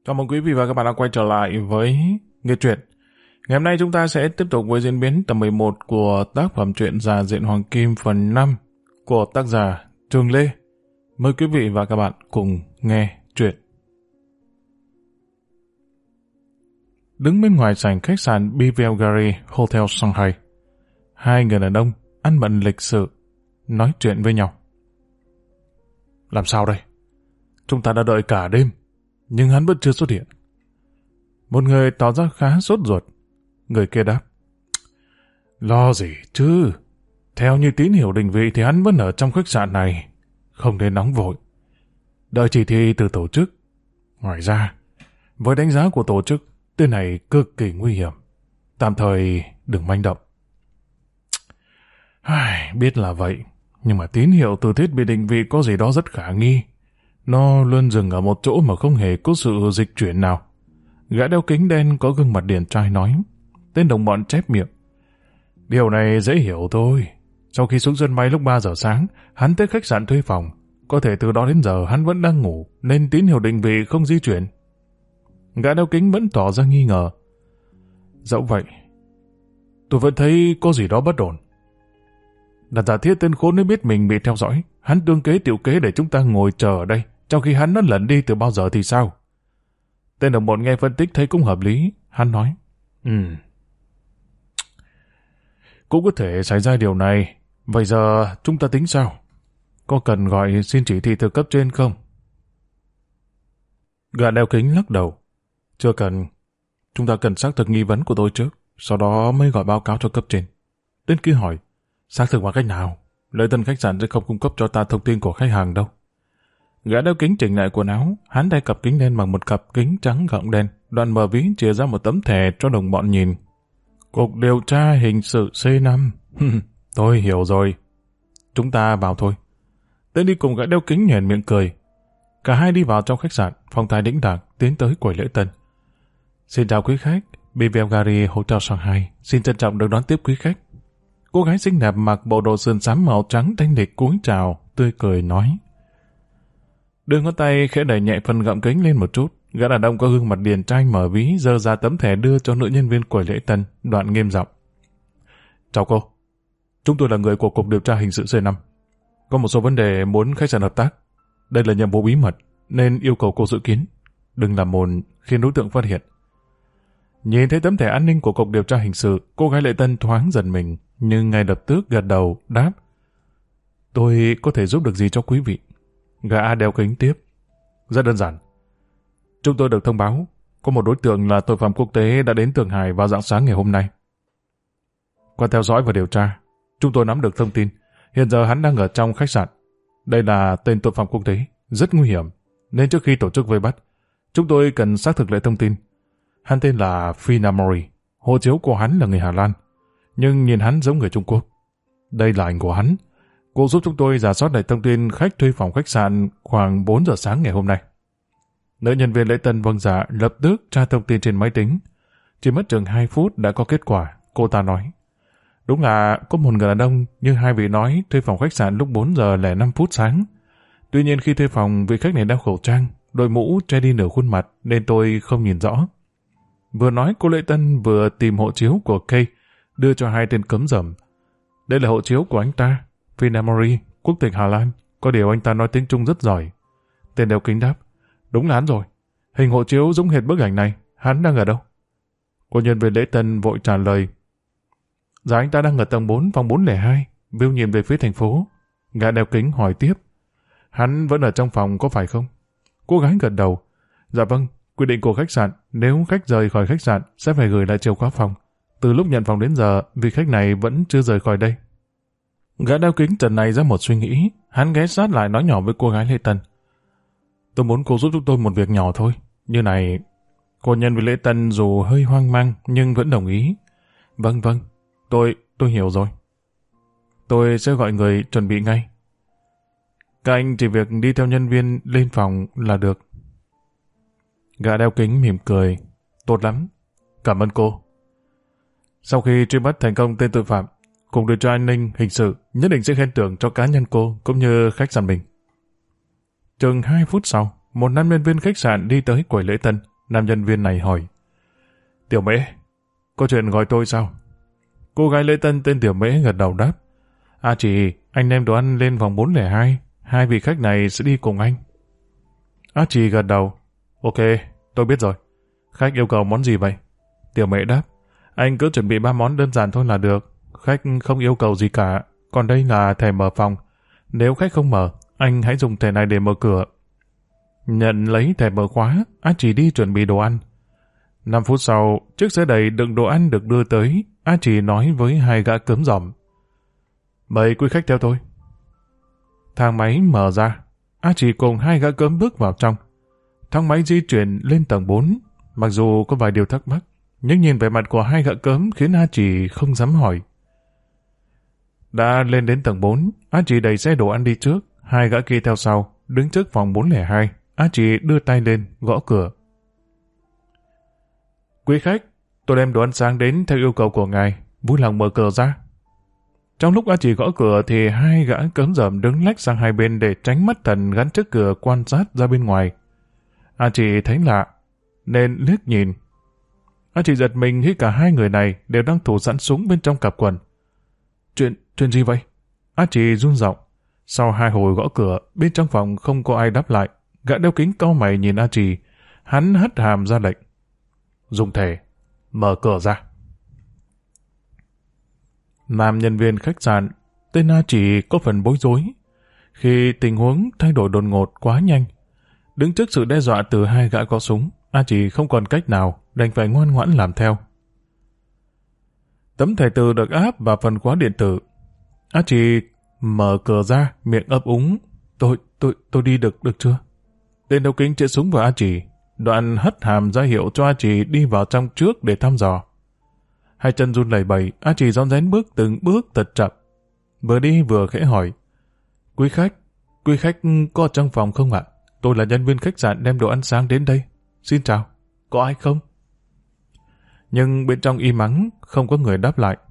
Chào mừng quý vị và các bạn đã quay trở lại với Nghe Truyện. Ngày hôm nay chúng ta sẽ tiếp tục với diễn biến tập 11 của tác phẩm truyện Già Diện Hoàng Kim phần 5 của tác giả Trường Lê. Mời quý vị và các bạn cùng nghe truyện. Đứng bên ngoài sảnh khách sạn Bivegari Hotel Shanghai, hai người đàn ông ăn bận lịch sự nói chuyện với nhau. Làm sao đây? Chúng ta đã đợi cả đêm, nhưng hắn vẫn chưa xuất hiện. Một người tỏ ra khá sốt ruột. Người kia đáp: Lo gì chứ? Theo như tín hiệu định vị thì hắn vẫn ở trong khách sạn này. Không nên nóng vội. Đợi chỉ thị từ tổ chức. Ngoài ra, với đánh giá của tổ chức, tên này cực kỳ nguy hiểm. Tạm thời đừng manh động. Biết là vậy, nhưng mà tín hiệu từ thiết bị định vị có gì đó rất khả nghi. Nó luôn dừng ở một chỗ mà không hề có sự dịch chuyển nào. Gã đeo kính đen có gương mặt điển trai nói. Tên đồng bọn chép miệng: Điều này dễ hiểu thôi. Sau khi xuống sân bay lúc 3 giờ sáng, hắn tới khách sạn thuê phòng. Có thể từ đó đến giờ hắn vẫn đang ngủ, nên tín hiệu định vị không di chuyển. Gã đeo kính vẫn tỏ ra nghi ngờ. Dẫu vậy, tôi vẫn thấy có gì đó bất ổn. Đặt giả thiết tên khốn ấy biết mình bị theo dõi, hắn tương kế tiểu kế để chúng ta ngồi chờ ở đây, trong khi hắn đã lẩn đi từ bao giờ thì sao? Tên đồng bọn nghe phân tích thấy cũng hợp lý. Hắn nói: Cũng có thể xảy ra điều này. Vậy giờ chúng ta tính sao? Có cần gọi xin chỉ thị từ cấp trên không? Gã đeo kính lắc đầu: Chưa cần. Chúng ta cần xác thực nghi vấn của tôi trước, sau đó mới gọi báo cáo cho cấp trên. Tên kia hỏi: Xác thực bằng cách nào? Lễ tân khách sạn sẽ không cung cấp cho ta thông tin của khách hàng đâu. Gã đeo kính chỉnh lại quần áo, hắn đeo cặp kính đen bằng một cặp kính trắng gọng đen, đoạn mở ví chia ra một tấm thẻ cho đồng bọn nhìn. Cục điều tra hình sự C5. Tôi hiểu rồi. Chúng ta vào thôi. Tên đi cùng gã đeo kính nhoẻn miệng cười. Cả hai đi vào trong khách sạn, phong thái đĩnh đạc tiến tới quầy lễ tân. Xin chào quý khách, Bivegari Hotel Shanghai, xin trân trọng được đón tiếp quý khách. Cô gái xinh đẹp mặc bộ đồ sườn xám màu trắng thanh lịch cúi chào, tươi cười nói. Đưa ngón tay khẽ đẩy nhẹ phần gọng kính lên một chút. Gã đàn ông có gương mặt điển trai mở ví, giơ ra tấm thẻ đưa cho nữ nhân viên quầy lễ tân, đoạn nghiêm giọng. Chào cô, chúng tôi là người của Cục Điều tra Hình sự C5. Có một số vấn đề muốn khách sạn hợp tác. Đây là nhiệm vụ bí mật, nên yêu cầu cô dự kiến. Đừng làm mồn khiến đối tượng phát hiện. Nhìn thấy tấm thẻ an ninh của Cục Điều tra Hình sự, cô gái lễ tân thoáng giật mình, nhưng ngay lập tức gật đầu, đáp. Tôi có thể giúp được gì cho quý vị? Gã đeo kính tiếp. Rất đơn giản. Chúng tôi được thông báo, có một đối tượng là tội phạm quốc tế đã đến Thượng Hải vào rạng sáng ngày hôm nay. Qua theo dõi và điều tra, chúng tôi nắm được thông tin. Hiện giờ hắn đang ở trong khách sạn. Đây là tên tội phạm quốc tế, rất nguy hiểm, nên trước khi tổ chức vây bắt, chúng tôi cần xác thực lại thông tin. Hắn tên là Finamori, hộ chiếu của hắn là người Hà Lan, nhưng nhìn hắn giống người Trung Quốc. Đây là ảnh của hắn. Cô giúp chúng tôi rà soát lại thông tin khách thuê phòng khách sạn khoảng 4 giờ sáng ngày hôm nay. Nữ nhân viên lễ tân vâng dạ lập tức tra thông tin trên máy tính. Chỉ mất chừng 2 phút đã có kết quả, cô ta nói. Đúng là có một người đàn ông như hai vị nói thuê phòng khách sạn lúc 4 giờ 05 phút sáng. Tuy nhiên khi thuê phòng, vị khách này đeo khẩu trang, đội mũ che đi nửa khuôn mặt nên tôi không nhìn rõ. Vừa nói cô lễ tân vừa tìm hộ chiếu của Kay, đưa cho hai tên cấm dầm. Đây là hộ chiếu của anh ta, Finamori, quốc tịch Hà Lan. Có điều anh ta nói tiếng Trung rất giỏi. Tên đeo kính đáp. Đúng là hắn rồi. Hình hộ chiếu giống hệt bức ảnh này. Hắn đang ở đâu? Cô nhân viên lễ tân vội trả lời. Dạ anh ta đang ở tầng 4, phòng 402, view nhìn về phía thành phố. Gã đeo kính hỏi tiếp. Hắn vẫn ở trong phòng có phải không? Cô gái gật đầu. Dạ vâng, quy định của khách sạn, nếu khách rời khỏi khách sạn sẽ phải gửi lại chìa khóa phòng. Từ lúc nhận phòng đến giờ, vị khách này vẫn chưa rời khỏi đây. Gã đeo kính trần này ra một suy nghĩ. Hắn ghé sát lại nói nhỏ với cô gái lễ tân. Tôi muốn cô giúp chúng tôi một việc nhỏ thôi. Như này, cô nhân viên lễ tân dù hơi hoang mang nhưng vẫn đồng ý. Vâng, tôi hiểu rồi. Tôi sẽ gọi người chuẩn bị ngay. Các anh chỉ việc đi theo nhân viên lên phòng là được. Gã đeo kính mỉm cười. Tốt lắm. Cảm ơn cô. Sau khi truy bắt thành công tên tội phạm, Cục Điều tra An ninh Hình sự nhất định sẽ khen thưởng cho cá nhân cô cũng như khách sạn mình. Chừng 2 phút sau, một nam nhân viên khách sạn đi tới quầy lễ tân, Nam nhân viên này hỏi. Tiểu Mễ, có chuyện gọi tôi sao? Cô gái lễ tân tên Tiểu Mễ gật đầu đáp. Chị, anh đem đồ ăn lên phòng 402. 2 vị khách này sẽ đi cùng anh. Chị gật đầu. Ok, tôi biết rồi. Khách yêu cầu món gì vậy? Tiểu Mễ đáp. Anh cứ chuẩn bị 3 món đơn giản thôi là được. Khách không yêu cầu gì cả. Còn đây là thẻ mở phòng. Nếu khách không mở, anh hãy dùng thẻ này để mở cửa. Nhận lấy thẻ mở khóa, Chỉ đi chuẩn bị đồ ăn. 5 phút sau, chiếc xe đầy đựng đồ ăn được đưa tới. Chỉ nói với 2 gã cớm giòm. Mời quý khách theo tôi. Thang máy mở ra. Chỉ cùng 2 gã cớm bước vào trong. Thang máy di chuyển lên tầng 4. Mặc dù có vài điều thắc mắc, nhưng nhìn vẻ mặt của 2 gã cớm khiến Chỉ không dám hỏi. Đã lên đến tầng 4, Chỉ đẩy xe đồ ăn đi trước, 2 gã kia theo sau, đứng trước phòng 402. Chỉ đưa tay lên, gõ cửa. Quý khách, tôi đem đồ ăn sáng đến theo yêu cầu của ngài, vui lòng mở cửa ra. Trong lúc Chỉ gõ cửa thì 2 gã cớm giòm đứng lách sang hai bên để tránh mắt thần gắn trước cửa quan sát ra bên ngoài. Chỉ thấy lạ, nên liếc nhìn. Chỉ giật mình khi cả 2 người này đều đang thủ sẵn súng bên trong cặp quần. Chuyện gì vậy? Chỉ run giọng. Sau 2 hồi gõ cửa, bên trong phòng không có ai đáp lại. Gã đeo kính cau mày nhìn Chỉ. Hắn hất hàm ra lệnh. Dùng thẻ, mở cửa ra. Nam nhân viên khách sạn, tên Chỉ có phần bối rối. Khi tình huống thay đổi đột ngột quá nhanh, đứng trước sự đe dọa từ 2 gã có súng, Chỉ không còn cách nào, đành phải ngoan ngoãn làm theo. Tấm thẻ từ được áp vào phần khóa điện tử. Chỉ mở cửa ra, miệng ấp úng. Tôi đi được chưa? Tên đeo kính chĩa súng vào Chỉ, đoạn hất hàm ra hiệu cho Chỉ đi vào trong trước để thăm dò. 2 chân run lẩy bẩy, Chỉ rón rén bước từng bước thật chậm. Vừa đi vừa khẽ hỏi. Quý khách có trong phòng không ạ? Tôi là nhân viên khách sạn đem đồ ăn sáng đến đây. Xin chào, có ai không? Nhưng bên trong im ắng, không có người đáp lại.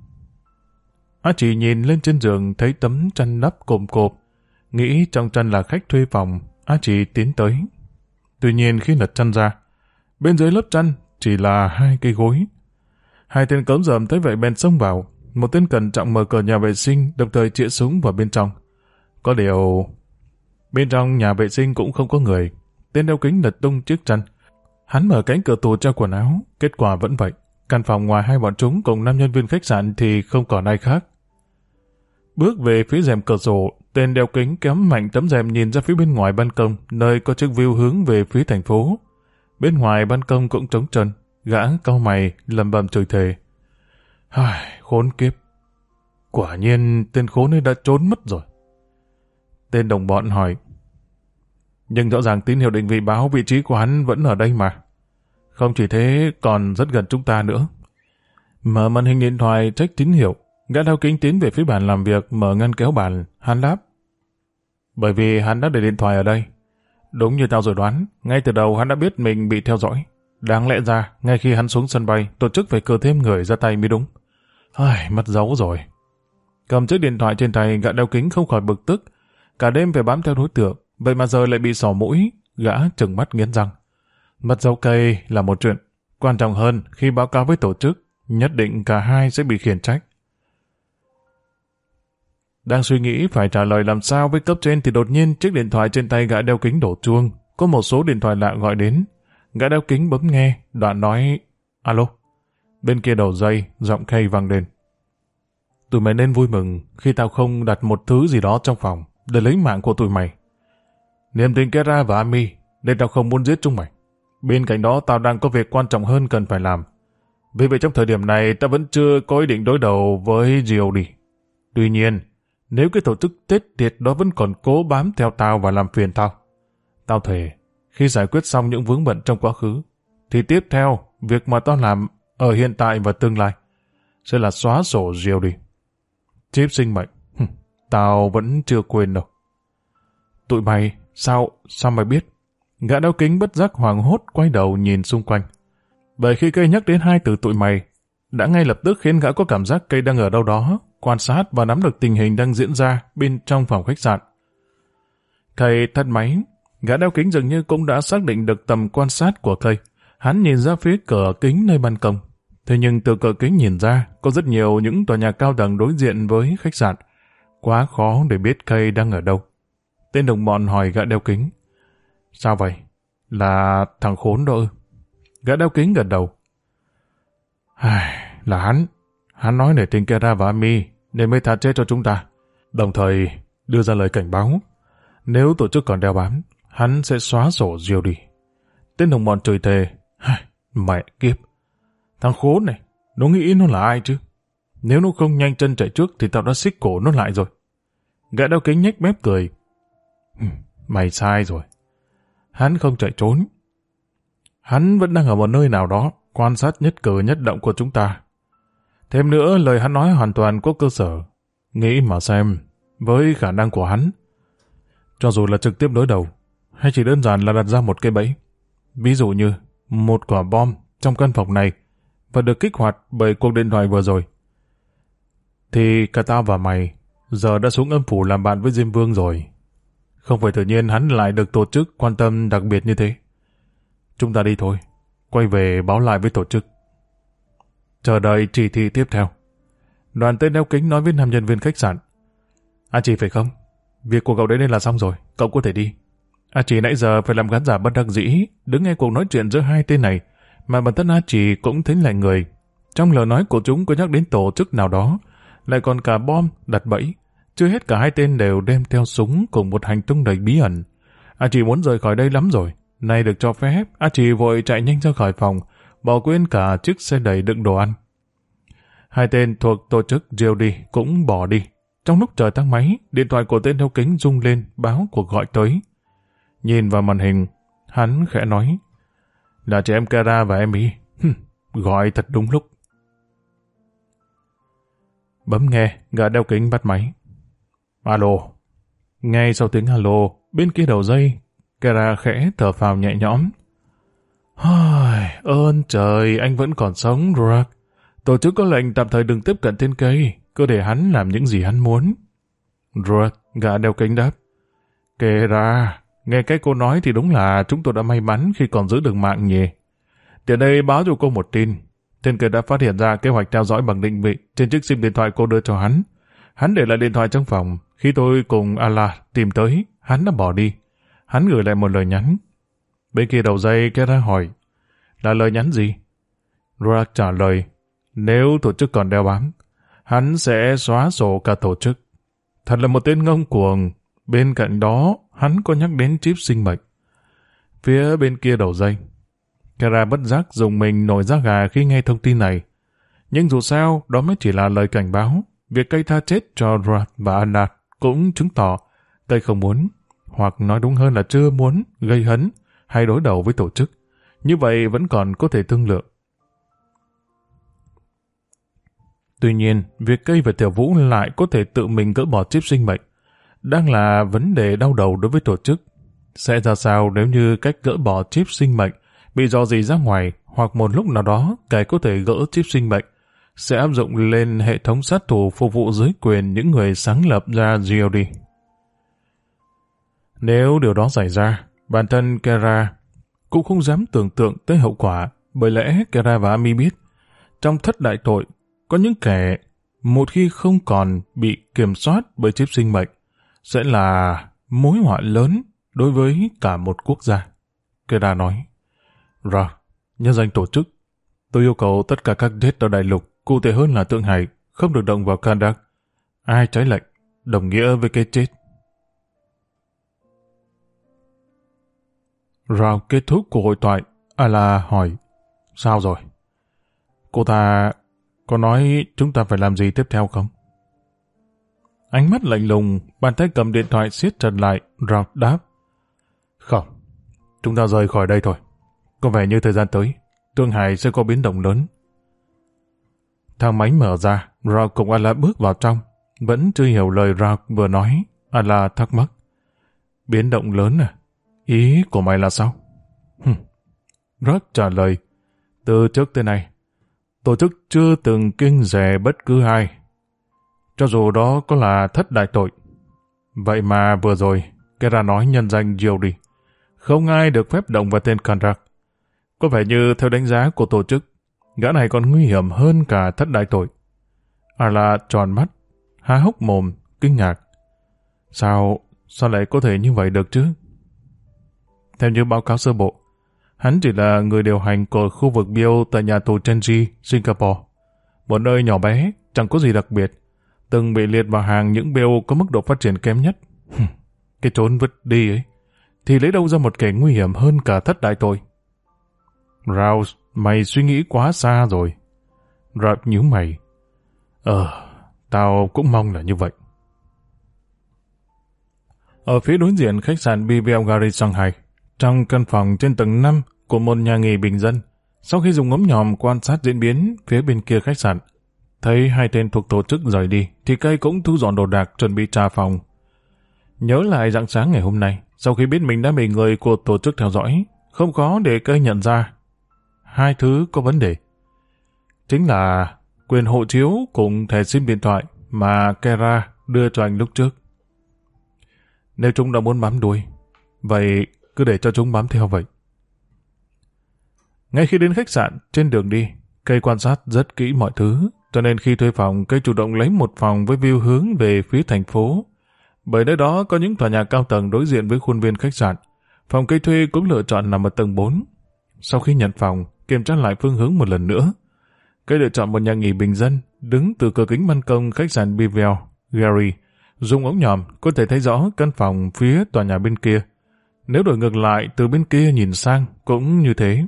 Chỉ nhìn lên trên giường thấy tấm chăn đắp cộm cộp, nghĩ trong chăn là khách thuê phòng. Chỉ tiến tới. Tuy nhiên khi lật chăn ra, bên dưới lớp chăn chỉ là 2 cây gối. 2 tên cớm giòm thấy vậy bèn xông vào. Một tên cẩn trọng mở cửa nhà vệ sinh, đồng thời chĩa súng vào bên trong. Có điều, bên trong nhà vệ sinh cũng không có người. Tên đeo kính lật tung chiếc chăn. Hắn mở cánh cửa tủ treo quần áo, kết quả vẫn vậy. Căn phòng ngoài 2 bọn chúng cùng 5 nhân viên khách sạn thì không còn ai khác. Bước về phía rèm cửa sổ, tên đeo kính kéo mạnh tấm rèm nhìn ra phía bên ngoài ban công, nơi có chiếc view hướng về phía thành phố. Bên ngoài ban công cũng trống trơn, gã cau mày lẩm bẩm chửi thề. Khốn kiếp. Quả nhiên tên khốn ấy đã trốn mất rồi. Tên đồng bọn hỏi. Nhưng rõ ràng tín hiệu định vị báo vị trí của hắn vẫn ở đây mà. Không chỉ thế, còn rất gần chúng ta nữa. Mở màn hình điện thoại check tín hiệu, gã đeo kính tiến về phía bàn làm việc, mở ngăn kéo bàn, hắn đáp. Bởi vì hắn đã để điện thoại ở đây. Đúng như tao dự đoán, ngay từ đầu hắn đã biết mình bị theo dõi. Đáng lẽ ra, ngay khi hắn xuống sân bay, tổ chức phải cử thêm người ra tay mới đúng. Mất dấu rồi. Cầm chiếc điện thoại trên tay, gã đeo kính không khỏi bực tức. Cả đêm phải bám theo đối tượng, vậy mà giờ lại bị xỏ mũi, gã trừng mắt nghiến răng. Mất dấu cây là một chuyện, quan trọng hơn khi báo cáo với tổ chức, nhất định cả hai sẽ bị khiển trách. Đang suy nghĩ phải trả lời làm sao với cấp trên thì đột nhiên chiếc điện thoại trên tay gã đeo kính đổ chuông, có một số điện thoại lạ gọi đến. Gã đeo kính bấm nghe, đoạn nói, alo. Bên kia đầu dây, giọng Kay vang lên. Tụi mày nên vui mừng khi tao không đặt một thứ gì đó trong phòng để lấy mạng của tụi mày. Niềm tin Kera và Ami, nên tao không muốn giết chúng mày. Bên cạnh đó tao đang có việc quan trọng hơn cần phải làm. Vì vậy trong thời điểm này tao vẫn chưa có ý định đối đầu với GOD. Tuy nhiên, nếu cái tổ chức chết tiệt đó vẫn còn cố bám theo tao và làm phiền tao thề, khi giải quyết xong những vướng bận trong quá khứ, thì tiếp theo, việc mà tao làm ở hiện tại và tương lai sẽ là xóa sổ GOD. Chip sinh mệnh, tao vẫn chưa quên đâu. Tụi mày, sao mày biết? Gã đeo kính bất giác hoảng hốt quay đầu nhìn xung quanh. Bởi khi Cây nhắc đến 2 từ tụi mày, đã ngay lập tức khiến gã có cảm giác Cây đang ở đâu đó, quan sát và nắm được tình hình đang diễn ra bên trong phòng khách sạn. Cây tắt máy, gã đeo kính dường như cũng đã xác định được tầm quan sát của Cây. Hắn nhìn ra phía cửa kính nơi ban công. Thế nhưng từ cửa kính nhìn ra, có rất nhiều những tòa nhà cao tầng đối diện với khách sạn. Quá khó để biết Kay đang ở đâu. Tên đồng bọn hỏi gã đeo kính. Sao vậy? Là thằng khốn đó ư? Gã đeo kính gật đầu. Là hắn. Hắn nói để tình Kera và Ami nên mới tha chết cho chúng ta. Đồng thời đưa ra lời cảnh báo. Nếu tổ chức còn đeo bám, hắn sẽ xóa sổ Diêu đi. Tên đồng bọn chửi thề. Mẹ kiếp. Thằng khốn này, nó nghĩ nó là ai chứ? Nếu nó không nhanh chân chạy trước thì tao đã xích cổ nó lại rồi. Gã đeo kính nhếch mép cười. Mày sai rồi. Hắn không chạy trốn. Hắn vẫn đang ở một nơi nào đó, quan sát nhất cử nhất động của chúng ta. Thêm nữa, lời hắn nói hoàn toàn có cơ sở. Nghĩ mà xem, với khả năng của hắn, cho dù là trực tiếp đối đầu, hay chỉ đơn giản là đặt ra một cái bẫy. Ví dụ như, một quả bom trong căn phòng này và được kích hoạt bởi cuộc điện thoại vừa rồi. Thì cả tao và mày giờ đã xuống âm phủ làm bạn với Diêm Vương rồi. Không phải tự nhiên hắn lại được tổ chức quan tâm đặc biệt như thế. Chúng ta đi thôi, quay về báo lại với tổ chức. Chờ đợi chỉ thị tiếp theo. Đoàn tên đeo kính nói với nam nhân viên khách sạn. Chỉ phải không? Việc của cậu đấy nên là xong rồi, cậu có thể đi. Chỉ nãy giờ phải làm khán giả bất đắc dĩ, đứng nghe cuộc nói chuyện giữa hai tên này, mà bản thân Chỉ cũng thấy lạnh người. Trong lời nói của chúng có nhắc đến tổ chức nào đó, lại còn cả bom, đặt bẫy. Chưa hết cả hai tên đều đem theo súng cùng một hành tung đầy bí ẩn. Chỉ muốn rời khỏi đây lắm rồi. Nay được cho phép, Chỉ vội chạy nhanh ra khỏi phòng, bỏ quên cả chiếc xe đẩy đựng đồ ăn. Hai tên thuộc tổ chức GOD cũng bỏ đi. Trong lúc chờ tắt máy, điện thoại của tên đeo kính rung lên báo cuộc gọi tới. Nhìn vào màn hình, hắn khẽ nói, là chị em Kara và Emi. Gọi thật đúng lúc. Bấm nghe, gã đeo kính bắt máy. Alo. Ngay sau tiếng alo, bên kia đầu dây, Kara khẽ thở phào nhẹ nhõm. Ơn trời, anh vẫn còn sống, Rock. Tổ chức có lệnh tạm thời đừng tiếp cận tên cây, cứ để hắn làm những gì hắn muốn. Rock, gã đeo kính đáp. Kara, nghe cái cô nói thì đúng là chúng tôi đã may mắn khi còn giữ được mạng nhỉ. Tiện đây báo cho cô một tin. Tên kia đã phát hiện ra kế hoạch theo dõi bằng định vị trên chiếc sim điện thoại cô đưa cho hắn. Hắn để lại điện thoại trong phòng. Khi tôi cùng Allah tìm tới, hắn đã bỏ đi. Hắn gửi lại một lời nhắn. Bên kia đầu dây Kera hỏi, là lời nhắn gì? Rock trả lời, nếu tổ chức còn đeo bám, hắn sẽ xóa sổ cả tổ chức. Thật là một tên ngông cuồng. Bên cạnh đó, hắn có nhắc đến chip sinh mệnh. Phía bên kia đầu dây, Kera bất giác dùng mình nổi da gà khi nghe thông tin này. Nhưng dù sao, đó mới chỉ là lời cảnh báo. Việc cây tha chết cho Rod và Anna cũng chứng tỏ cây không muốn, hoặc nói đúng hơn là chưa muốn, gây hấn hay đối đầu với tổ chức. Như vậy vẫn còn có thể thương lượng. Tuy nhiên, việc cây và Tiểu Vũ lại có thể tự mình gỡ bỏ chip sinh mệnh đang là vấn đề đau đầu đối với tổ chức. Sẽ ra sao nếu như cách gỡ bỏ chip sinh mệnh bị rò rỉ ra ngoài, hoặc một lúc nào đó kẻ có thể gỡ chip sinh mệnh sẽ áp dụng lên hệ thống sát thủ phục vụ dưới quyền những người sáng lập ra GOD. Nếu điều đó xảy ra, bản thân Kera cũng không dám tưởng tượng tới hậu quả, bởi lẽ Kera và Ami biết, trong thất đại tội, có những kẻ một khi không còn bị kiểm soát bởi chip sinh mệnh sẽ là mối họa lớn đối với cả một quốc gia. Kera nói, rồi, nhân danh tổ chức, tôi yêu cầu tất cả các dead ở đại lục, cụ thể hơn là Thượng Hải, không được động vào Kandak. Ai trái lệnh, đồng nghĩa với cái chết. Rao kết thúc cuộc hội thoại, Ala hỏi, sao rồi? Cô ta có nói chúng ta phải làm gì tiếp theo không? Ánh mắt lạnh lùng, bàn tay cầm điện thoại siết chặt lại, Rao đáp, không, chúng ta rời khỏi đây thôi. Có vẻ như thời gian tới, Thượng Hải sẽ có biến động lớn. Thang máy mở ra, Rao cùng Ala bước vào trong. Vẫn chưa hiểu lời Rao vừa nói, Ala thắc mắc. Biến động lớn à? Ý của mày là sao? Rao trả lời, từ trước tới nay, tổ chức chưa từng kiêng dè bất cứ ai, cho dù đó có là thất đại tội. Vậy mà vừa rồi, Kera nói nhân danh GOD, không ai được phép động vào tên Kandak. Có vẻ như theo đánh giá của tổ chức, gã này còn nguy hiểm hơn cả thất đại tội. Là tròn mắt, há hốc mồm, kinh ngạc. Sao lại có thể như vậy được chứ? Theo như báo cáo sơ bộ, hắn chỉ là người điều hành của khu vực Biêu tại nhà tù Chenji, Singapore. Một nơi nhỏ bé, chẳng có gì đặc biệt, từng bị liệt vào hàng những Biêu có mức độ phát triển kém nhất. Cái trốn vứt đi ấy, thì lấy đâu ra một kẻ nguy hiểm hơn cả thất đại tội? Rouse, mày suy nghĩ quá xa rồi. Rouse nhíu mày. Tao cũng mong là như vậy. Ở phía đối diện khách sạn BVL Gary Shanghai, trong căn phòng trên tầng 5 của một nhà nghỉ bình dân, sau khi dùng ngắm nhòm quan sát diễn biến phía bên kia khách sạn, thấy hai tên thuộc tổ chức rời đi, thì Cây cũng thu dọn đồ đạc chuẩn bị trả phòng. Nhớ lại rạng sáng ngày hôm nay, sau khi biết mình đã bị người của tổ chức theo dõi, không khó để Cây nhận ra hai thứ có vấn đề. Chính là quyền hộ chiếu cùng thẻ SIM điện thoại mà Kera đưa cho anh lúc trước. Nếu chúng đã muốn bám đuôi, vậy cứ để cho chúng bám theo vậy. Ngay khi đến khách sạn, trên đường đi, Cây quan sát rất kỹ mọi thứ, cho nên khi thuê phòng, Cây chủ động lấy một phòng với view hướng về phía thành phố. Bởi nơi đó có những tòa nhà cao tầng đối diện với khuôn viên khách sạn. Phòng Cây thuê cũng lựa chọn nằm ở tầng 4. Sau khi nhận phòng, kiểm tra lại phương hướng một lần nữa, Cây lựa chọn một nhà nghỉ bình dân, đứng từ cửa kính ban công khách sạn BVL Gary, dùng ống nhòm có thể thấy rõ căn phòng phía tòa nhà bên kia. Nếu đổi ngược lại từ bên kia nhìn sang cũng như thế.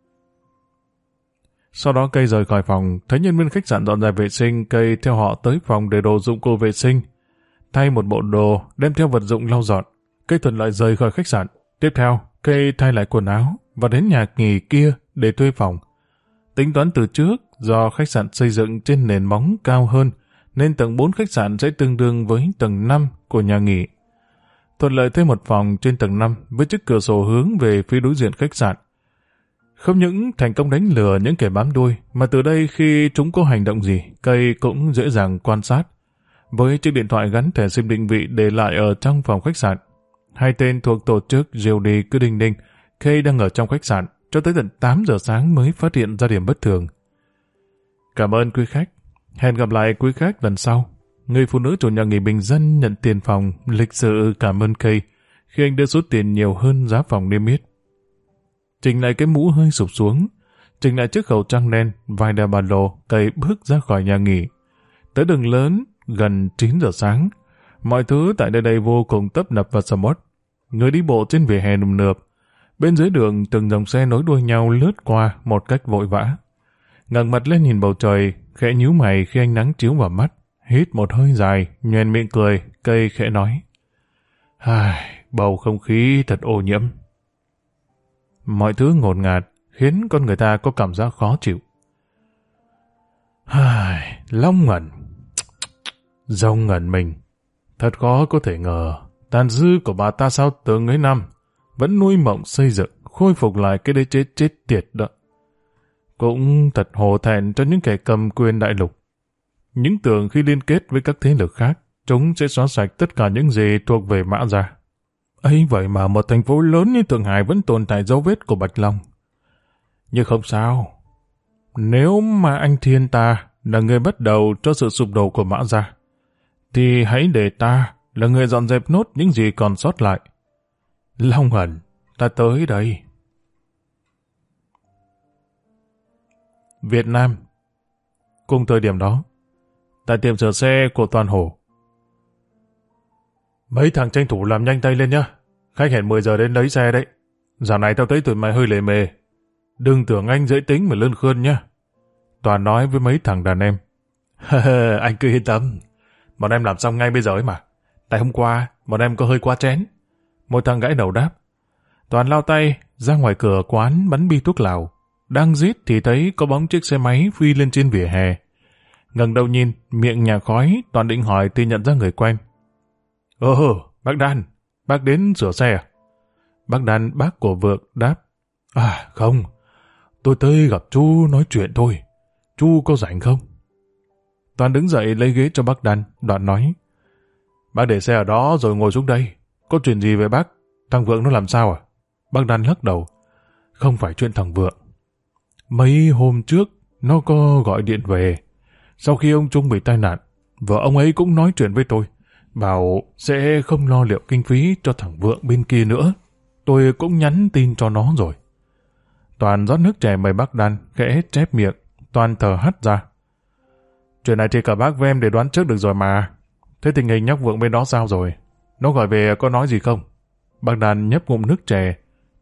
Sau đó Cây rời khỏi phòng, thấy nhân viên khách sạn dọn dẹp vệ sinh, Cây theo họ tới phòng để đồ dụng cụ vệ sinh, thay một bộ đồ, đem theo vật dụng lau dọn. Cây thuận lợi rời khỏi khách sạn. Tiếp theo, Cây thay lại quần áo và đến nhà nghỉ kia để thuê phòng. Tính toán từ trước, do khách sạn xây dựng trên nền móng cao hơn, nên tầng 4 khách sạn sẽ tương đương với tầng 5 của nhà nghỉ. Thuận lợi thuê một phòng trên tầng 5 với chiếc cửa sổ hướng về phía đối diện khách sạn. Không những thành công đánh lừa những kẻ bám đuôi, mà từ đây khi chúng có hành động gì, Cây cũng dễ dàng quan sát. Với chiếc điện thoại gắn thẻ SIM định vị để lại ở trong phòng khách sạn, hai tên thuộc tổ chức GOD cứ đinh ninh, Cây đang ở trong khách sạn, cho tới tận 8 giờ sáng mới phát hiện ra điểm bất thường. Cảm ơn quý khách. Hẹn gặp lại quý khách lần sau. Người phụ nữ chủ nhà nghỉ bình dân nhận tiền phòng, lịch sự cảm ơn Cây khi anh đưa số tiền nhiều hơn giá phòng niêm yết. Chỉnh lại cái mũ hơi sụp xuống, chỉnh lại chiếc khẩu trang đen, vai đeo ba lô, Cây bước ra khỏi nhà nghỉ. Tới đường lớn, gần 9 giờ sáng, mọi thứ tại đây vô cùng tấp nập và sầm uất. Người đi bộ trên vỉa hè nườm nượp, bên dưới đường từng dòng xe nối đuôi nhau lướt qua một cách vội vã. Ngẩng mặt lên nhìn bầu trời, khẽ nhíu mày khi ánh nắng chiếu vào mắt, hít một hơi dài, nhoẻn miệng cười, Cây khẽ nói: bầu không khí thật ô nhiễm. Mọi thứ ngột ngạt khiến con người ta có cảm giác khó chịu. Long ngẩn, rông ngẩn mình. Thật khó có thể ngờ, tàn dư của bà ta sau từng ấy năm vẫn nuôi mộng xây dựng, khôi phục lại cái đế chế chết tiệt đó. Cũng thật hổ thẹn cho những kẻ cầm quyền đại lục. Những tưởng khi liên kết với các thế lực khác, chúng sẽ xóa sạch tất cả những gì thuộc về Mã Gia. Ấy vậy mà một thành phố lớn như Thượng Hải vẫn tồn tại dấu vết của Bạch Long. Nhưng không sao. Nếu mà anh Thiên ta là người bắt đầu cho sự sụp đổ của Mã Gia, thì hãy để ta là người dọn dẹp nốt những gì còn sót lại. Long Hẩn, ta tới đây. Việt Nam. Cùng thời điểm đó, tại tiệm sửa xe của Toàn Hổ. Mấy thằng tranh thủ làm nhanh tay lên nhá. Khách hẹn 10 giờ đến lấy xe đấy. Dạo này tao thấy tụi mày hơi lề mề. Đừng tưởng anh dễ tính mà lươn khươn nhá. Toàn nói với mấy thằng đàn em. Anh cứ yên tâm. Bọn em làm xong ngay bây giờ ấy mà. Tại hôm qua, bọn em có hơi quá chén. Một thằng gãi đầu đáp. Toàn lao tay ra ngoài cửa quán bắn bi thuốc lào. Đang rít thì thấy có bóng chiếc xe máy phi lên trên vỉa hè. Ngẩng đầu nhìn, miệng nhà khói, Toàn định hỏi thì nhận ra người quen. Bác Đan, bác đến sửa xe à? Bác Đan, bác của Vượng, đáp. Không, tôi tới gặp chú nói chuyện thôi. Chú có rảnh không? Toàn đứng dậy lấy ghế cho bác Đan, Đoạn nói. Bác để xe ở đó rồi ngồi xuống đây. Có chuyện gì về bác? Thằng Vượng nó làm sao à? Bác Đan lắc đầu. Không phải chuyện thằng Vượng, Mấy hôm trước, nó có gọi điện về. Sau khi ông Trung bị tai nạn, vợ ông ấy cũng nói chuyện với tôi, bảo sẽ không lo liệu kinh phí cho thằng Vượng bên kia nữa. Tôi cũng nhắn tin cho nó rồi. Toàn rót nước chè mời bác Đan, khẽ chép miệng. Toàn thở hắt ra. Chuyện này thì cả bác với em để đoán trước được rồi mà. Thế tình hình nhóc Vượng bên đó sao rồi? Nó gọi về có nói gì không? Bác Đan nhấp ngụm nước chè.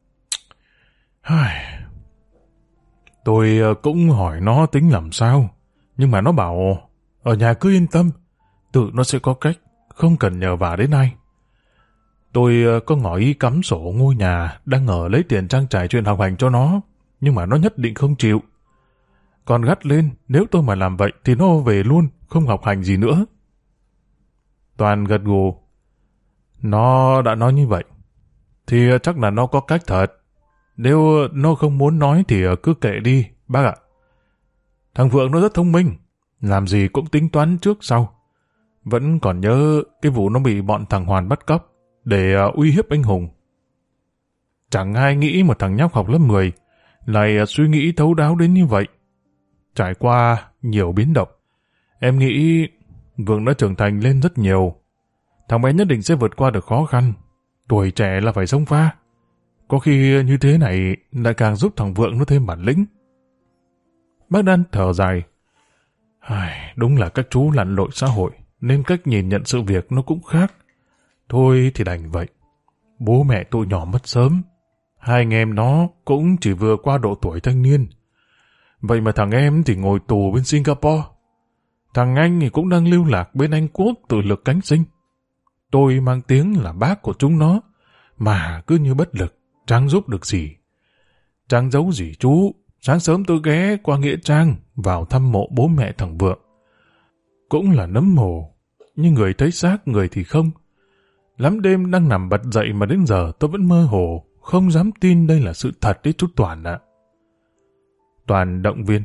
Tôi cũng hỏi nó tính làm sao, nhưng mà nó bảo ở nhà cứ yên tâm, tự nó sẽ có cách, không cần nhờ vả đến ai. Tôi có ngỏ ý cắm sổ ngôi nhà, đang ở lấy tiền trang trải chuyện học hành cho nó, nhưng mà nó nhất định không chịu. Còn gắt lên, nếu tôi mà làm vậy thì nó về luôn, không học hành gì nữa. Toàn gật gù. Nó đã nói như vậy, thì chắc là nó có cách thật. Nếu nó không muốn nói thì cứ kệ đi, bác ạ. Thằng Vượng nó rất thông minh, làm gì cũng tính toán trước sau. Vẫn còn nhớ cái vụ nó bị bọn thằng Hoàn bắt cóc để uy hiếp anh Hùng. Chẳng ai nghĩ một thằng nhóc học lớp 10 lại suy nghĩ thấu đáo đến như vậy. Trải qua nhiều biến động, em nghĩ Vượng đã trưởng thành lên rất nhiều. Thằng bé nhất định sẽ vượt qua được khó khăn. Tuổi trẻ là phải xông pha. Có khi như thế này lại càng giúp thằng Vượng nó thêm bản lĩnh. Bác Đan thở dài. Đúng là các chú lặn lội xã hội, nên cách nhìn nhận sự việc nó cũng khác. Thôi thì đành vậy. Bố mẹ tụi nhỏ mất sớm. Hai anh em nó cũng chỉ vừa qua độ tuổi thanh niên. Vậy mà thằng em thì ngồi tù bên Singapore. Thằng anh thì cũng đang lưu lạc bên Anh Quốc tự lực cánh sinh. Tôi mang tiếng là bác của chúng nó, mà cứ như bất lực, chẳng giúp được gì. Chẳng giấu gì chú, sáng sớm tôi ghé qua Nghĩa Trang vào thăm mộ bố mẹ thằng Vượng. Cũng là nấm mồ, nhưng người thấy xác người thì không. Lắm đêm đang nằm bật dậy mà đến giờ tôi vẫn mơ hồ, không dám tin đây là sự thật đấy chú Toàn ạ. Toàn động viên.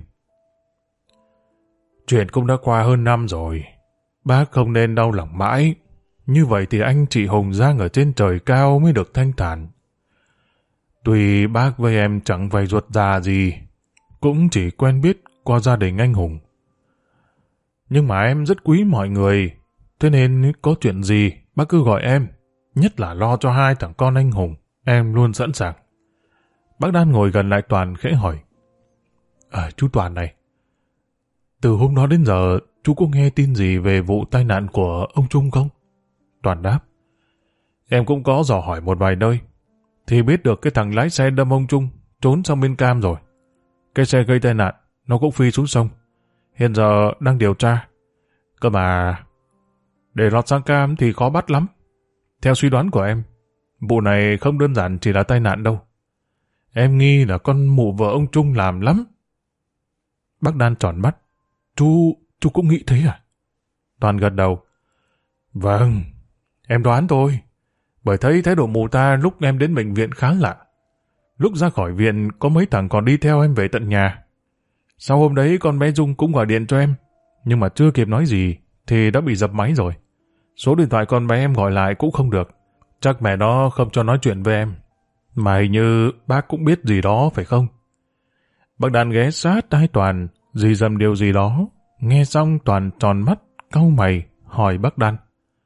Chuyện cũng đã qua hơn năm rồi, bác không nên đau lòng mãi. Như vậy thì anh chị Hùng Giang ở trên trời cao mới được thanh thản. Tuy bác với em chẳng phải ruột già gì, cũng chỉ quen biết qua gia đình anh Hùng. Nhưng mà em rất quý mọi người, thế nên có chuyện gì bác cứ gọi em, nhất là lo cho hai thằng con anh Hùng, em luôn sẵn sàng. Bác Đan ngồi gần lại Toàn khẽ hỏi. Chú Toàn này, từ hôm đó đến giờ chú có nghe tin gì về vụ tai nạn của ông Trung không? Toàn đáp. Em cũng có dò hỏi một vài nơi, thì biết được cái thằng lái xe đâm ông Trung trốn sang bên Cam rồi. Cái xe gây tai nạn, nó cũng phi xuống sông. Hiện giờ đang điều tra. Cơ mà, để lọt sang Cam thì khó bắt lắm. Theo suy đoán của em, vụ này không đơn giản chỉ là tai nạn đâu. Em nghi là con mụ vợ ông Trung làm lắm. Bác Đan tròn mắt. Chú cũng nghĩ thế à? Toàn gật đầu. Vâng, em đoán thôi. Bởi thấy thái độ mụ ta lúc em đến bệnh viện khá lạ. Lúc ra khỏi viện có mấy thằng còn đi theo em về tận nhà. Sau hôm đấy con bé Dung cũng gọi điện cho em, nhưng mà chưa kịp nói gì thì đã bị dập máy rồi. Số điện thoại con bé em gọi lại cũng không được. Chắc mẹ nó không cho nói chuyện với em. Mà hình như bác cũng biết gì đó phải không? Bác Đan ghé sát tai Toàn, rì rầm điều gì đó. Nghe xong Toàn tròn mắt, cau mày, hỏi bác Đan.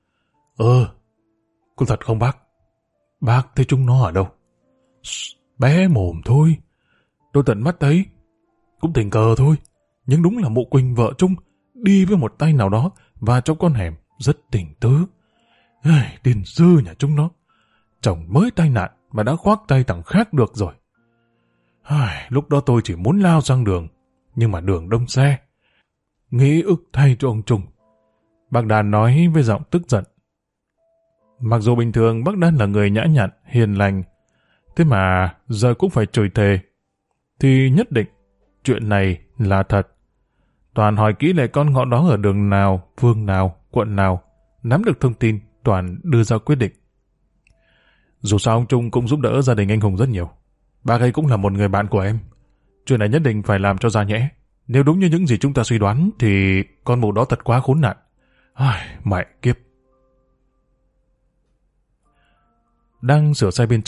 Có thật không bác? Bác thấy chúng nó ở đâu? Bé mồm thôi. Tôi tận mắt thấy. Cũng tình cờ thôi. Nhưng đúng là mụ Quỳnh vợ Trung đi với một tay nào đó và trong con hẻm rất tình tứ. Điên dư nhà chúng nó. Chồng mới tai nạn mà đã khoác tay thằng khác được rồi. Lúc đó tôi chỉ muốn lao sang đường, nhưng mà đường đông xe. Nghĩ ức thay cho ông Trung. Bác Đan nói với giọng tức giận. Mặc dù bình thường bác Đan là người nhã nhặn, hiền lành, thế mà giờ cũng phải chửi thề, thì nhất định chuyện này là thật. Toàn hỏi kỹ lại con ngõ đó ở đường nào, phường nào, quận nào. Nắm được thông tin, Toàn đưa ra quyết định. Dù sao ông Trung cũng giúp đỡ gia đình anh Hùng rất nhiều. Bác ấy cũng là một người bạn của em. Chuyện này nhất định phải làm cho ra nhẽ. Nếu đúng như những gì chúng ta suy đoán thì con mụ đó thật quá khốn nạn. Mẹ kiếp. Đang sửa xe bên trong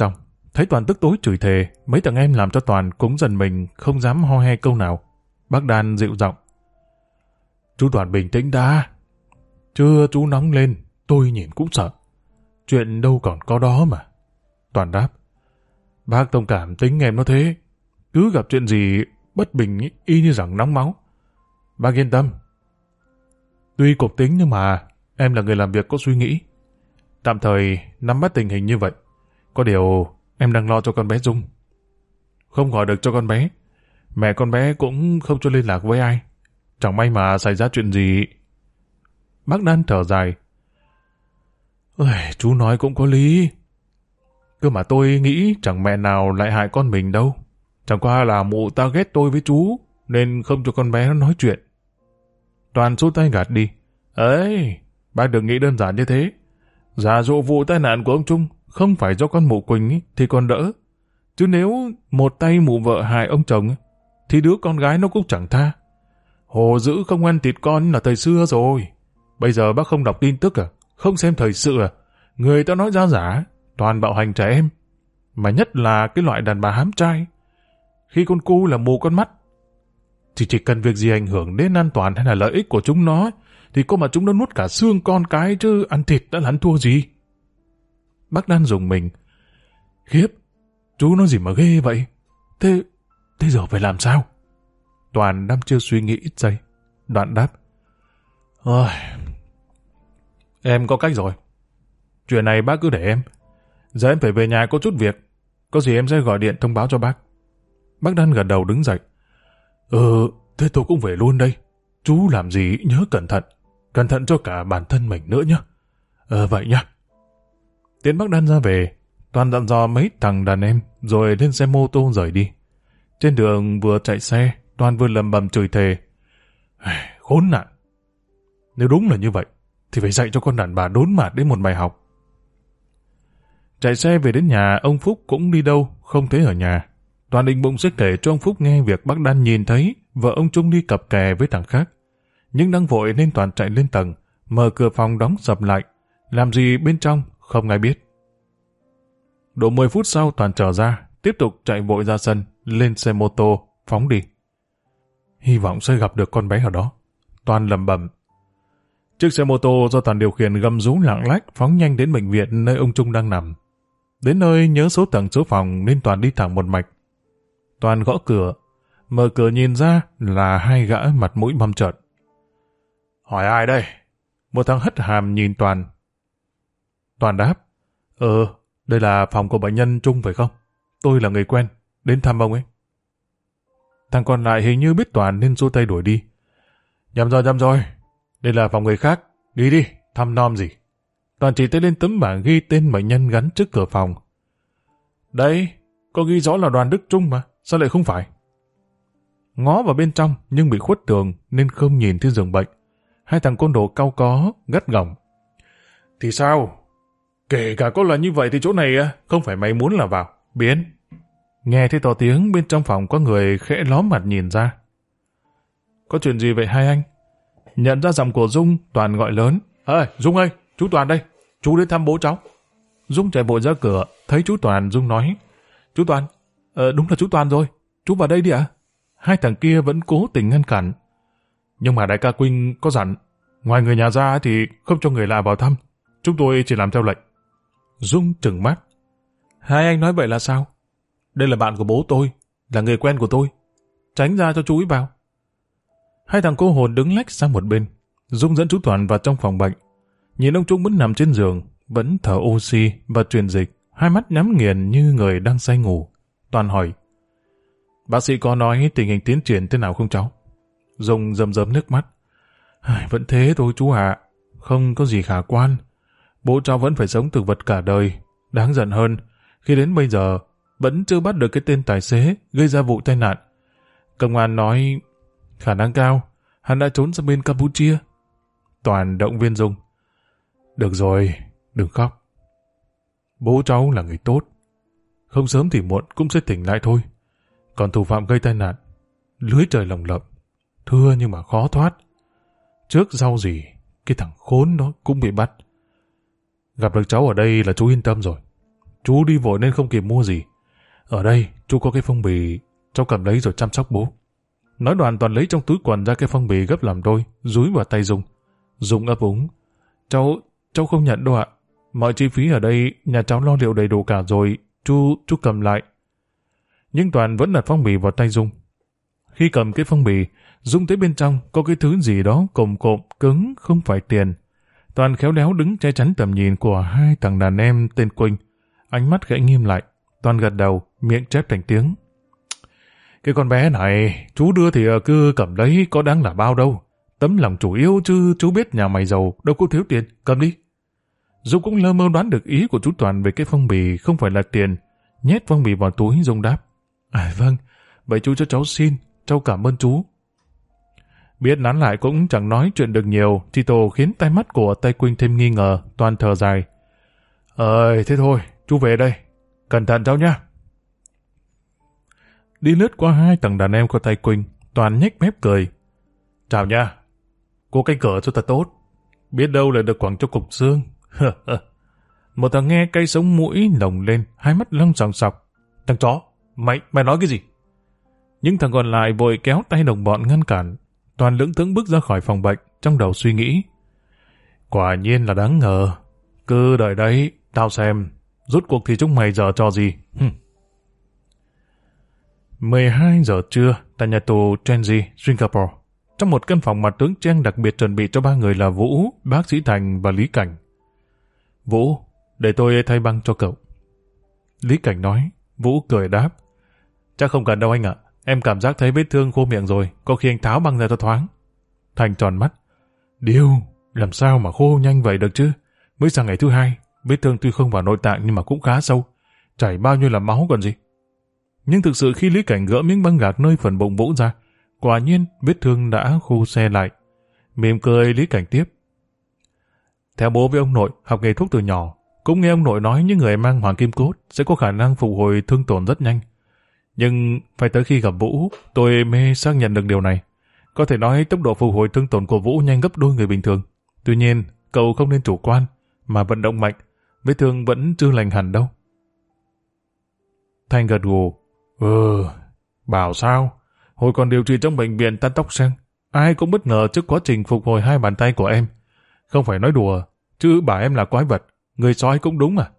Thấy Toàn tức tối chửi thề, mấy thằng em làm cho Toàn cũng dần mình, không dám ho he câu nào. Bác Đan dịu giọng. Chú Toàn bình tĩnh đã. Chưa chú nóng lên, tôi nhìn cũng sợ. Chuyện đâu còn có đó mà. Toàn đáp. Bác thông cảm tính em nó thế. Cứ gặp chuyện gì bất bình y như rằng nóng máu. Bác yên tâm. Tuy cục tính nhưng mà em là người làm việc có suy nghĩ. Tạm thời nắm bắt tình hình như vậy. Có điều em đang lo cho con bé Dung. Không gọi được cho con bé. Mẹ con bé cũng không cho liên lạc với ai. Chẳng may mà xảy ra chuyện gì. Bác Đan thở dài. Ôi, chú nói cũng có lý. Cơ mà tôi nghĩ chẳng mẹ nào lại hại con mình đâu. Chẳng qua là mụ ta ghét tôi với chú, nên không cho con bé nó nói chuyện. Toàn rút tay gạt đi. Ấy, bác đừng nghĩ đơn giản như thế. Giả dụ vụ tai nạn của ông Trung không phải do con mụ Quỳnh thì còn đỡ. Chứ nếu một tay mụ vợ hại ông chồng thì đứa con gái nó cũng chẳng tha. Hồ dữ không ăn thịt con là thời xưa rồi. Bây giờ bác không đọc tin tức à? Không xem thời sự à? Người ta nói ra giả, toàn bạo hành trẻ em. Mà nhất là cái loại đàn bà hám trai. Khi con cu là mù con mắt, thì chỉ cần việc gì ảnh hưởng đến an toàn hay là lợi ích của chúng nó, thì có mà chúng nó nuốt cả xương con cái chứ ăn thịt đã lắn thua gì. Bác Đan dùng mình. Khiếp, chú nói gì mà ghê vậy? Thế giờ phải làm sao? Toàn đang chưa suy nghĩ ít giây. Đoạn đáp. Ôi, em có cách rồi. Chuyện này bác cứ để em. Giờ em phải về nhà có chút việc. Có gì em sẽ gọi điện thông báo cho bác. Bác Đan gật đầu đứng dậy. Thế tôi cũng về luôn đây. Chú làm gì nhớ cẩn thận. Cẩn thận cho cả bản thân mình nữa nhé. Vậy nhá. Tiến bác Đan ra về. Toàn dặn dò mấy thằng đàn em rồi lên xe mô tô rời đi. Trên đường vừa chạy xe, Toàn vừa lầm bầm chửi thề. Khốn nạn. Nếu đúng là như vậy thì phải dạy cho con đàn bà đốn mạt đến một bài học. Chạy xe về đến nhà, ông Phúc cũng đi đâu, không thấy ở nhà. Toàn định bụng sẽ kể cho ông Phúc nghe việc bác Đan nhìn thấy vợ ông Trung đi cặp kè với thằng khác. Nhưng đang vội nên Toàn chạy lên tầng, mở cửa phòng đóng sập lại. Làm gì bên trong, không ai biết. Độ 10 phút sau Toàn trở ra, tiếp tục chạy vội ra sân, lên xe mô tô, phóng đi. Hy vọng sẽ gặp được con bé ở đó. Toàn lẩm bẩm. Chiếc xe mô tô do Toàn điều khiển gầm rú lạng lách phóng nhanh đến bệnh viện nơi ông Trung đang nằm. Đến nơi nhớ số tầng số phòng nên Toàn đi thẳng một mạch. Toàn gõ cửa, mở cửa nhìn ra là hai gã mặt mũi bầm trợn. Hỏi ai đây? Một thằng hất hàm nhìn Toàn. Toàn đáp. Đây là phòng của bệnh nhân Trung phải không? Tôi là người quen, đến thăm ông ấy. Thằng còn lại hình như biết Toàn nên xua tay đuổi đi. Nhầm rồi. Đây là phòng người khác. Đi, thăm nom gì. Toàn chỉ tay lên tấm bảng ghi tên bệnh nhân gắn trước cửa phòng. Đấy, có ghi rõ là Đoàn Đức Trung mà, sao lại không phải? Ngó vào bên trong nhưng bị khuất tường nên không nhìn thấy giường bệnh. Hai thằng côn đồ cau có, gắt gỏng. Thì sao? Kể cả có là như vậy thì chỗ này không phải mày muốn là vào. Biến. Nghe thấy to tiếng bên trong phòng có người khẽ ló mặt nhìn ra. Có chuyện gì vậy hai anh? Nhận ra giọng của Dung, Toàn gọi lớn. Dung ơi, chú Toàn đây. Chú đến thăm bố cháu. Dung chạy vội ra cửa, thấy chú Toàn, Dung nói. Chú Toàn, đúng là chú Toàn rồi. Chú vào đây đi ạ. Hai thằng kia vẫn cố tình ngăn cản. Nhưng mà đại ca Quynh có dặn, ngoài người nhà ra thì không cho người lạ vào thăm. Chúng tôi chỉ làm theo lệnh. Dung trừng mắt. Hai anh nói vậy là sao? Đây là bạn của bố tôi, là người quen của tôi. Tránh ra cho chú ấy vào. Hai thằng cô hồn đứng lách sang một bên. Dung dẫn chú Toàn vào trong phòng bệnh. Nhìn ông Trung vẫn nằm trên giường, vẫn thở oxy và truyền dịch, hai mắt nhắm nghiền như người đang say ngủ. Toàn hỏi. Bác sĩ có nói tình hình tiến triển thế nào không cháu? Dung rơm rớm nước mắt. Vẫn thế thôi chú ạ. Không có gì khả quan. Bố cháu vẫn phải sống thực vật cả đời. Đáng giận hơn, khi đến bây giờ vẫn chưa bắt được cái tên tài xế gây ra vụ tai nạn. Công an nói khả năng cao hắn đã trốn sang bên Campuchia. Toàn động viên Dung. Được rồi, đừng khóc. Bố cháu là người tốt. Không sớm thì muộn cũng sẽ tỉnh lại thôi. Còn thủ phạm gây tai nạn, lưới trời lồng lộng, thưa nhưng mà khó thoát. Trước sau gì, cái thằng khốn đó cũng bị bắt. Gặp được cháu ở đây là chú yên tâm rồi. chú đi vội nên không kịp mua gì. Ở đây, chú có cái phong bì, cháu cầm lấy rồi chăm sóc bố. Nói đoạn Toàn lấy trong túi quần ra cái phong bì gấp làm đôi, dúi vào tay Dung. Dung ấp úng. Cháu không nhận đâu ạ. Mọi chi phí ở đây, nhà cháu lo liệu đầy đủ cả rồi, chú cầm lại. Nhưng Toàn vẫn đặt phong bì vào tay Dung. Khi cầm cái phong bì, Dung thấy bên trong có cái thứ gì đó cộm cứng, không phải tiền. Toàn khéo léo đứng che chắn tầm nhìn của hai thằng đàn em tên Quỳnh. Ánh mắt khẽ nghiêm lại. Toàn gật đầu, miệng chép thành tiếng. Cái con bé này, chú đưa thì cứ cầm lấy, có đáng là bao đâu. Tấm lòng chủ yếu chứ chú biết nhà mày giàu, đâu có thiếu tiền, cầm đi. Dung cũng lơ mơ đoán được ý của chú Toàn về cái phong bì không phải là tiền. Nhét phong bì vào túi, Dung đáp. Vâng, vậy chú cho cháu xin, cháu cảm ơn chú. Biết nán lại cũng chẳng nói chuyện được nhiều, chỉ tổ khiến tai mắt của tay Quỳnh thêm nghi ngờ, Toàn thở dài. Thế thôi, chú về đây. Cẩn thận cháu nhá. Đi lướt qua hai thằng đàn em của tay Quỳnh, Toàn nhếch mép cười. Chào nha. Cô canh cửa cho thật tốt. Biết đâu lại được quẳng cho cục xương. Một thằng nghe cay sống mũi lồng lên, hai mắt lông sòng sọc. Thằng chó, mày nói cái gì? Những thằng còn lại vội kéo tay đồng bọn ngăn cản. Toàn lững thững bước ra khỏi phòng bệnh, trong đầu suy nghĩ. Quả nhiên là đáng ngờ. Cứ đợi đấy, tao xem. Rốt cuộc thì chúng mày giờ trò gì? 12 giờ trưa, tại nhà tù Chenji, Singapore. Trong một căn phòng mà tướng Trang đặc biệt chuẩn bị cho ba người là Vũ, bác sĩ Thành và Lý Cảnh. Vũ, để tôi thay băng cho cậu. Lý Cảnh nói. Vũ cười đáp. Chắc không cần đâu anh ạ. Em cảm giác thấy vết thương khô miệng rồi, có khi anh tháo băng ra cho thoáng. Thành tròn mắt. Điêu, làm sao mà khô nhanh vậy được chứ? Mới sang ngày thứ 2, vết thương tuy không vào nội tạng nhưng mà cũng khá sâu. Chảy bao nhiêu là máu còn gì. Nhưng thực sự khi Lý Cảnh gỡ miếng băng gạc nơi phần bụng Vũ ra, quả nhiên vết thương đã khô se lại. Mỉm cười Lý Cảnh tiếp. Theo bố với ông nội học nghề thuốc từ nhỏ, cũng nghe ông nội nói những người mang hoàng kim cốt sẽ có khả năng phục hồi thương tổn rất nhanh. Nhưng phải tới khi gặp Vũ, tôi mới xác nhận được điều này. Có thể nói tốc độ phục hồi thương tổn của Vũ nhanh gấp đôi người bình thường. Tuy nhiên, cậu không nên chủ quan, mà vận động mạnh, vết thương vẫn chưa lành hẳn đâu. Thanh gật gù. Bảo sao? Hồi còn điều trị trong bệnh viện Tan Tóc Sen, ai cũng bất ngờ trước quá trình phục hồi hai bàn tay của em. Không phải nói đùa, chứ bảo em là quái vật, người sói cũng đúng à.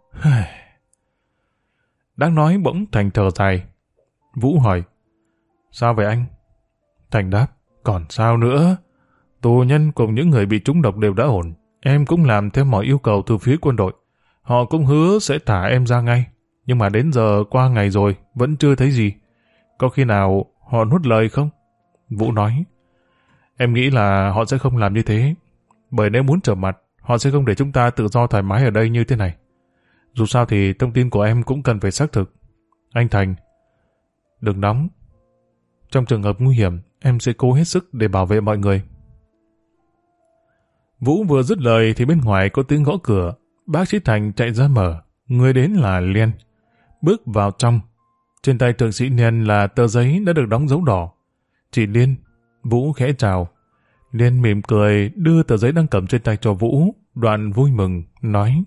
Đang nói bỗng Thành thở dài. Vũ hỏi. Sao vậy anh? Thành đáp. Còn sao nữa? Tù nhân cùng những người bị trúng độc đều đã ổn. Em cũng làm theo mọi yêu cầu từ phía quân đội. Họ cũng hứa sẽ thả em ra ngay. Nhưng mà đến giờ qua ngày rồi, vẫn chưa thấy gì. Có khi nào họ nuốt lời không? Vũ nói. Em nghĩ là họ sẽ không làm như thế. Bởi nếu muốn trở mặt, họ sẽ không để chúng ta tự do thoải mái ở đây như thế này. Dù sao thì thông tin của em cũng cần phải xác thực. Anh Thành, đừng nóng. Trong trường hợp nguy hiểm, em sẽ cố hết sức để bảo vệ mọi người. Vũ vừa dứt lời thì bên ngoài có tiếng gõ cửa. Bác sĩ Thành chạy ra mở. Người đến là Liên. Bước vào trong. Trên tay thượng sĩ Liên là tờ giấy đã được đóng dấu đỏ. Chị Liên. Vũ khẽ chào. Liên mỉm cười đưa tờ giấy đang cầm trên tay cho Vũ. Đoạn vui mừng, nói.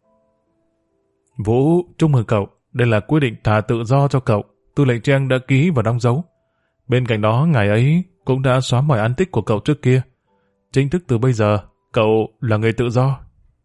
Vũ, chúc mừng cậu. Đây là quyết định thả tự do cho cậu. Tư lệnh Trang đã ký và đóng dấu. Bên cạnh đó, ngài ấy cũng đã xóa mọi án tích của cậu trước kia. Chính thức từ bây giờ, cậu là người tự do.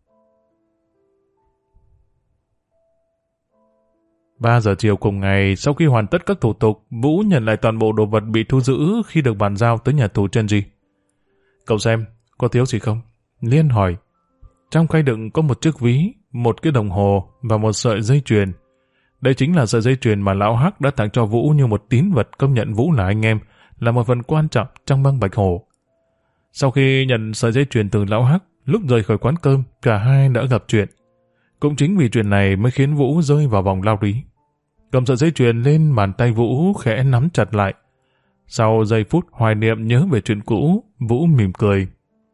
3 giờ chiều cùng ngày, sau khi hoàn tất các thủ tục, Vũ nhận lại toàn bộ đồ vật bị thu giữ khi được bàn giao tới nhà tù Chenji. Cậu xem, có thiếu gì không? Liên hỏi. Trong khay đựng có một chiếc ví, một cái đồng hồ và một sợi dây chuyền. Đây chính là sợi dây chuyền mà Lão Hắc đã tặng cho Vũ như một tín vật công nhận Vũ là anh em, là một phần quan trọng trong băng Bạch Hổ. Sau khi nhận sợi dây chuyền từ Lão Hắc, lúc rời khỏi quán cơm, cả hai đã gặp chuyện. Cũng chính vì chuyện này mới khiến Vũ rơi vào vòng lao lý. Cầm sợi dây chuyền lên, bàn tay Vũ khẽ nắm chặt lại. Sau giây phút hoài niệm nhớ về chuyện cũ, Vũ mỉm cười.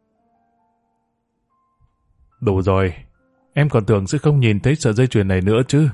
Đủ rồi, em còn tưởng sẽ không nhìn thấy sợi dây chuyền này nữa chứ.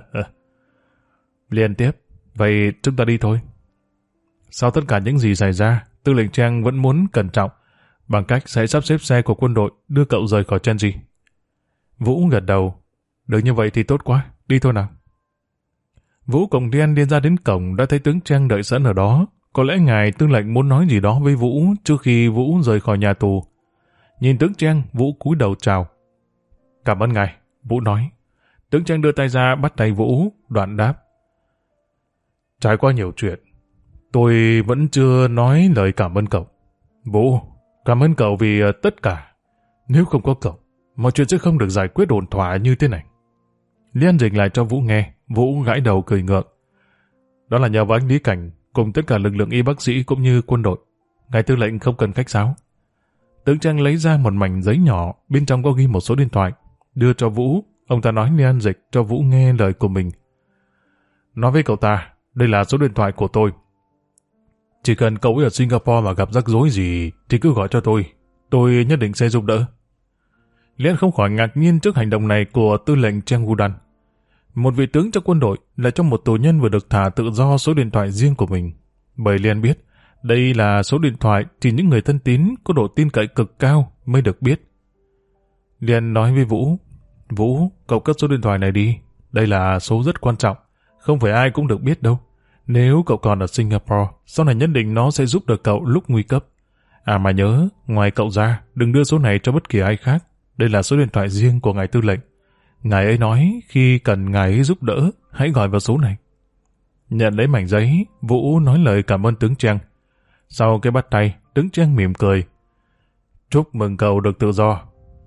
Liên tiếp, vậy chúng ta đi thôi. Sau tất cả những gì xảy ra, Tư lệnh Trang vẫn muốn cẩn trọng, bằng cách sẽ sắp xếp xe của quân đội đưa cậu rời khỏi Chenji. Vũ gật đầu. Được như vậy thì tốt quá, đi thôi nào. Vũ cùng Liên đi ra đến cổng đã thấy tướng Trang đợi sẵn ở đó. Có lẽ ngài tư lệnh muốn nói gì đó với Vũ trước khi Vũ rời khỏi nhà tù. Nhìn tướng Trang, Vũ cúi đầu chào. Cảm ơn ngài, Vũ nói. Tướng Trang đưa tay ra bắt tay Vũ, đoạn đáp. Trải qua nhiều chuyện, tôi vẫn chưa nói lời cảm ơn cậu. Vũ, cảm ơn cậu vì tất cả. Nếu không có cậu, mọi chuyện sẽ không được giải quyết ổn thỏa như thế này. Liên dịch lại cho Vũ nghe, Vũ gãi đầu cười ngượng. Đó là nhờ vào anh Lý Cảnh cùng tất cả lực lượng y bác sĩ cũng như quân đội. Ngài tư lệnh không cần khách sáo. Tướng Trang lấy ra một mảnh giấy nhỏ, bên trong có ghi một số điện thoại, đưa cho Vũ. Ông ta nói Liên dịch cho Vũ nghe lời của mình. Nói với cậu ta, đây là số điện thoại của tôi. Chỉ cần cậu ấy ở Singapore mà gặp rắc rối gì thì cứ gọi cho tôi nhất định sẽ giúp đỡ. Liên không khỏi ngạc nhiên trước hành động này của tư lệnh Trang Gudan. Một vị tướng trong quân đội lại cho một tù nhân vừa được thả tự do số điện thoại riêng của mình. Bởi Liên biết, đây là số điện thoại chỉ những người thân tín có độ tin cậy cực cao mới được biết. Liên nói với Vũ, Vũ, cậu cất số điện thoại này đi. Đây là số rất quan trọng, không phải ai cũng được biết đâu. Nếu cậu còn ở Singapore, sau này nhất định nó sẽ giúp được cậu lúc nguy cấp. À mà nhớ, ngoài cậu ra, đừng đưa số này cho bất kỳ ai khác. Đây là số điện thoại riêng của ngài tư lệnh. Ngài ấy nói khi cần ngài ấy giúp đỡ, hãy gọi vào số này. Nhận lấy mảnh giấy, Vũ nói lời cảm ơn tướng Trang. Sau cái bắt tay, tướng Trang mỉm cười. Chúc mừng cậu được tự do.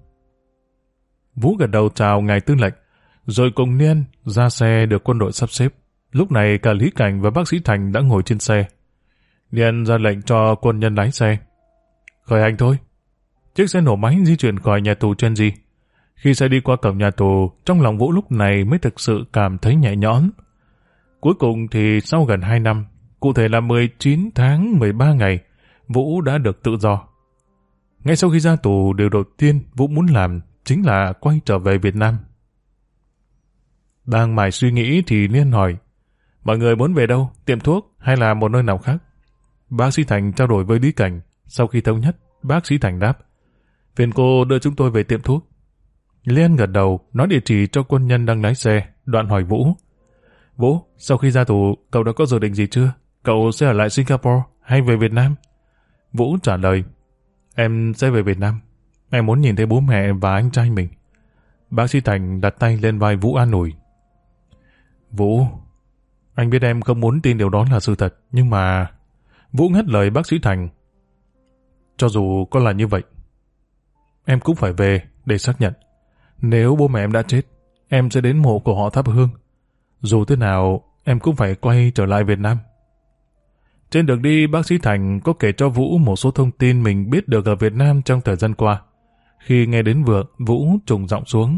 Vũ gật đầu chào ngài tư lệnh, rồi cùng Liên ra xe được quân đội sắp xếp. Lúc này cả Lý Cảnh và bác sĩ Thành đã ngồi trên xe. Liên ra lệnh cho quân nhân lái xe. Khởi hành thôi. Chiếc xe nổ máy di chuyển khỏi nhà tù Chenji. Khi xe đi qua cổng nhà tù, trong lòng Vũ lúc này mới thực sự cảm thấy nhẹ nhõm. Cuối cùng thì sau gần 2 năm, cụ thể là 19 tháng 13 ngày, Vũ đã được tự do. Ngay sau khi ra tù, điều đầu tiên Vũ muốn làm chính là quay trở về Việt Nam. Đang mải suy nghĩ thì Liên hỏi, mọi người muốn về đâu, tiệm thuốc hay là một nơi nào khác? Bác sĩ Thành trao đổi với Lý Cảnh. Sau khi thống nhất, bác sĩ Thành đáp, phiền cô đưa chúng tôi về tiệm thuốc. Liên gật đầu, nói địa chỉ cho quân nhân đang lái xe, đoạn hỏi Vũ. Vũ, sau khi ra tù, cậu đã có dự định gì chưa? Cậu sẽ ở lại Singapore hay về Việt Nam? Vũ trả lời, em sẽ về Việt Nam. Em muốn nhìn thấy bố mẹ và anh trai mình. Bác sĩ Thành đặt tay lên vai Vũ an ủi. Vũ, anh biết em không muốn tin điều đó là sự thật, nhưng mà... Vũ ngắt lời bác sĩ Thành. Cho dù có là như vậy, em cũng phải về để xác nhận. Nếu bố mẹ em đã chết, em sẽ đến mộ của họ thắp hương. Dù thế nào, em cũng phải quay trở lại Việt Nam. Trên đường đi, bác sĩ Thành có kể cho Vũ một số thông tin mình biết được ở Việt Nam trong thời gian qua. Khi nghe đến Vượng, Vũ trùng giọng xuống.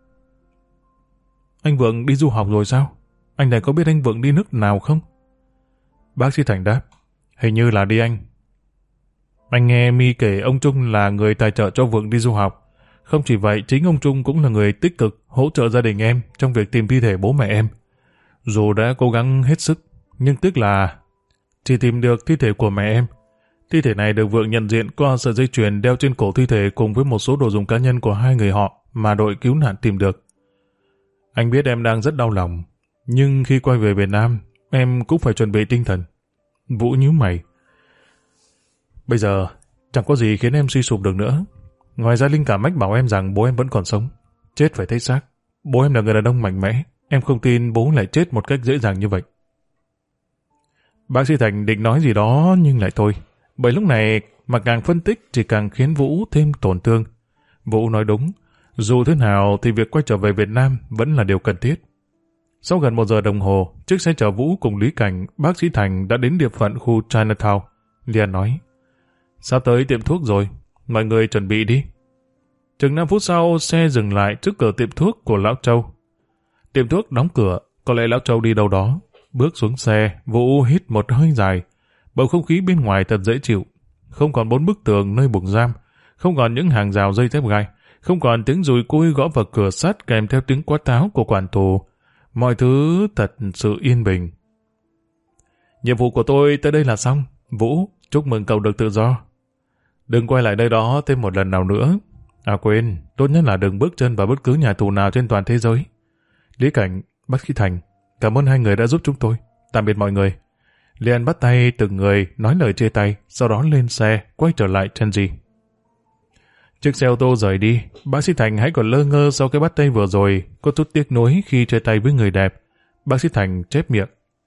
Anh Vượng đi du học rồi sao? Anh này có biết anh Vượng đi nước nào không? Bác sĩ Thành đáp, hình như là đi Anh. Anh nghe Mi kể ông Trung là người tài trợ cho Vượng đi du học. Không chỉ vậy, chính ông Trung cũng là người tích cực hỗ trợ gia đình em trong việc tìm thi thể bố mẹ em. Dù đã cố gắng hết sức, nhưng tiếc là chỉ tìm được thi thể của mẹ em. Thi thể này được Vượng nhận diện qua sợi dây chuyền đeo trên cổ thi thể cùng với một số đồ dùng cá nhân của hai người họ mà đội cứu nạn tìm được. Anh biết em đang rất đau lòng, nhưng khi quay về Việt Nam, em cũng phải chuẩn bị tinh thần. Vũ nhíu mày. Bây giờ, chẳng có gì khiến em suy sụp được nữa. Ngoài ra linh cảm mách bảo em rằng bố em vẫn còn sống. Chết phải thấy xác. Bố em là người đàn ông mạnh mẽ. Em không tin bố lại chết một cách dễ dàng như vậy. Bác sĩ Thành định nói gì đó nhưng lại thôi. Bởi lúc này mà càng phân tích chỉ càng khiến Vũ thêm tổn thương. Vũ nói đúng. Dù thế nào thì việc quay trở về Việt Nam vẫn là điều cần thiết. Sau gần 1 giờ đồng hồ, chiếc xe chở Vũ cùng Lý Cảnh, bác sĩ Thành đã đến địa phận khu Chinatown. Liên nói, sắp tới tiệm thuốc rồi, mọi người chuẩn bị đi. Chừng 5 phút sau, xe dừng lại trước cửa tiệm thuốc của Lão Châu. Tiệm thuốc đóng cửa, có lẽ Lão Châu đi đâu đó. Bước xuống xe, Vũ hít một hơi dài. Bầu không khí bên ngoài thật dễ chịu. Không còn 4 bức tường nơi buồng giam, không còn những hàng rào dây thép gai, không còn tiếng dùi cui gõ vào cửa sắt kèm theo tiếng quát tháo của quản tù. Mọi thứ thật sự yên bình. Nhiệm vụ của tôi tới đây là xong. Vũ, chúc mừng cậu được tự do. Đừng quay lại đây đó thêm một lần nào nữa. À quên, tốt nhất là đừng bước chân vào bất cứ nhà tù nào trên toàn thế giới. Lý Cảnh, Bác sĩ Thành, cảm ơn hai người đã giúp chúng tôi. Tạm biệt mọi người. Liền bắt tay từng người nói lời chia tay, sau đó lên xe, quay trở lại Chenji. Chiếc xe ô tô rời đi, bác sĩ Thành hãy còn lơ ngơ sau cái bắt tay vừa rồi, có chút tiếc nuối khi chia tay với người đẹp. Bác sĩ Thành chép miệng.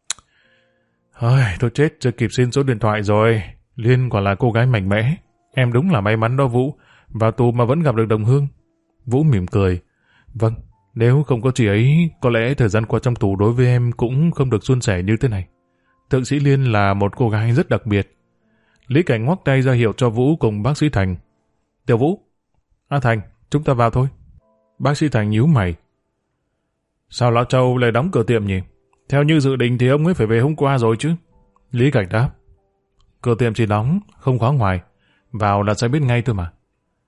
Tôi chết chưa kịp xin số điện thoại rồi. Liên quả là cô gái mạnh mẽ. Em đúng là may mắn đó Vũ. Vào tù mà vẫn gặp được đồng hương. Vũ mỉm cười. Vâng, nếu không có chị ấy, có lẽ thời gian qua trong tù đối với em cũng không được suôn sẻ như thế này. Thượng sĩ Liên là một cô gái rất đặc biệt. Lý Cảnh ngoắc tay ra hiệu cho Vũ cùng bác sĩ Thành. Tiểu Vũ, Thành, chúng ta vào thôi. Bác sĩ Thành nhíu mày. Sao Lão Châu lại đóng cửa tiệm nhỉ? Theo như dự định thì ông ấy phải về hôm qua rồi chứ. Lý Cảnh đáp. Cửa tiệm chỉ đóng, không khóa ngoài. Vào là sẽ biết ngay thôi mà.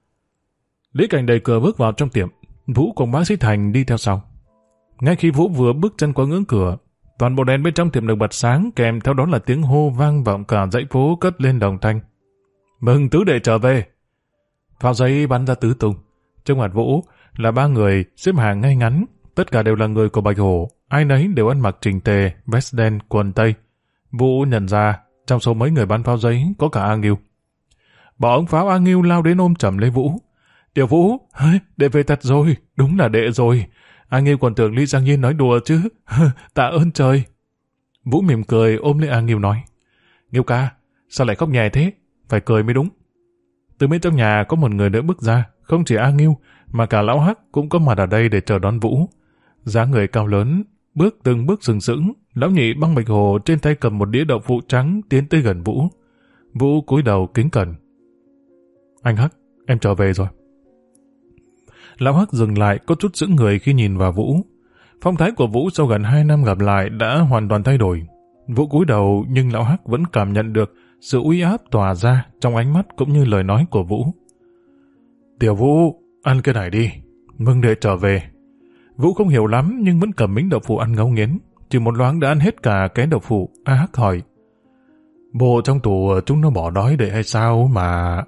Lý Cảnh đẩy cửa bước vào trong tiệm. Vũ cùng bác sĩ Thành đi theo sau. Ngay khi Vũ vừa bước chân qua ngưỡng cửa, toàn bộ đèn bên trong tiệm được bật sáng, kèm theo đó là tiếng hô vang vọng cả dãy phố cất lên đồng thanh. Mừng tứ đệ trở về. Pháo giấy bắn ra tứ tung. Trước mặt Vũ là ba người xếp hàng ngay ngắn, tất cả đều là người của Bạch Hổ, ai nấy đều ăn mặc chỉnh tề, vest đen, quần tây. Vũ nhận ra trong số mấy người bắn pháo giấy có cả A Ngưu. Bỏ ống pháo, A Ngưu lao đến ôm chầm lấy Vũ. Tiểu Vũ, đệ về thật rồi, đúng là đệ rồi. A Ngưu còn tưởng Lý Giang Nhiên nói đùa chứ. Tạ ơn trời. Vũ mỉm cười ôm lấy A Ngưu nói. Ngưu ca, sao lại khóc nhè thế? Phải cười mới đúng. Từ bên trong nhà có một người nữa bước ra, không chỉ A Ngưu mà cả lão Hắc cũng có mặt ở đây để chờ đón Vũ. Dáng người cao lớn, bước từng bước sừng sững, lão nhị băng Bạch Hồ trên tay cầm một đĩa đậu phụ trắng tiến tới gần Vũ. Vũ cúi đầu kính cẩn. Anh Hắc, em trở về rồi. Lão Hắc dừng lại có chút sững người khi nhìn vào Vũ. Phong thái của Vũ sau gần 2 năm gặp lại đã hoàn toàn thay đổi. Vũ cúi đầu nhưng lão Hắc vẫn cảm nhận được sự uy áp tỏa ra trong ánh mắt cũng như lời nói của Vũ. Tiểu Vũ, ăn cái này đi, mừng đệ trở về. Vũ không hiểu lắm nhưng vẫn cầm miếng đậu phụ ăn ngấu nghiến. Chỉ một loáng đã ăn hết cả cái đậu phụ. A Hắc hỏi. Bộ trong tù chúng nó bỏ đói đệ hay sao mà...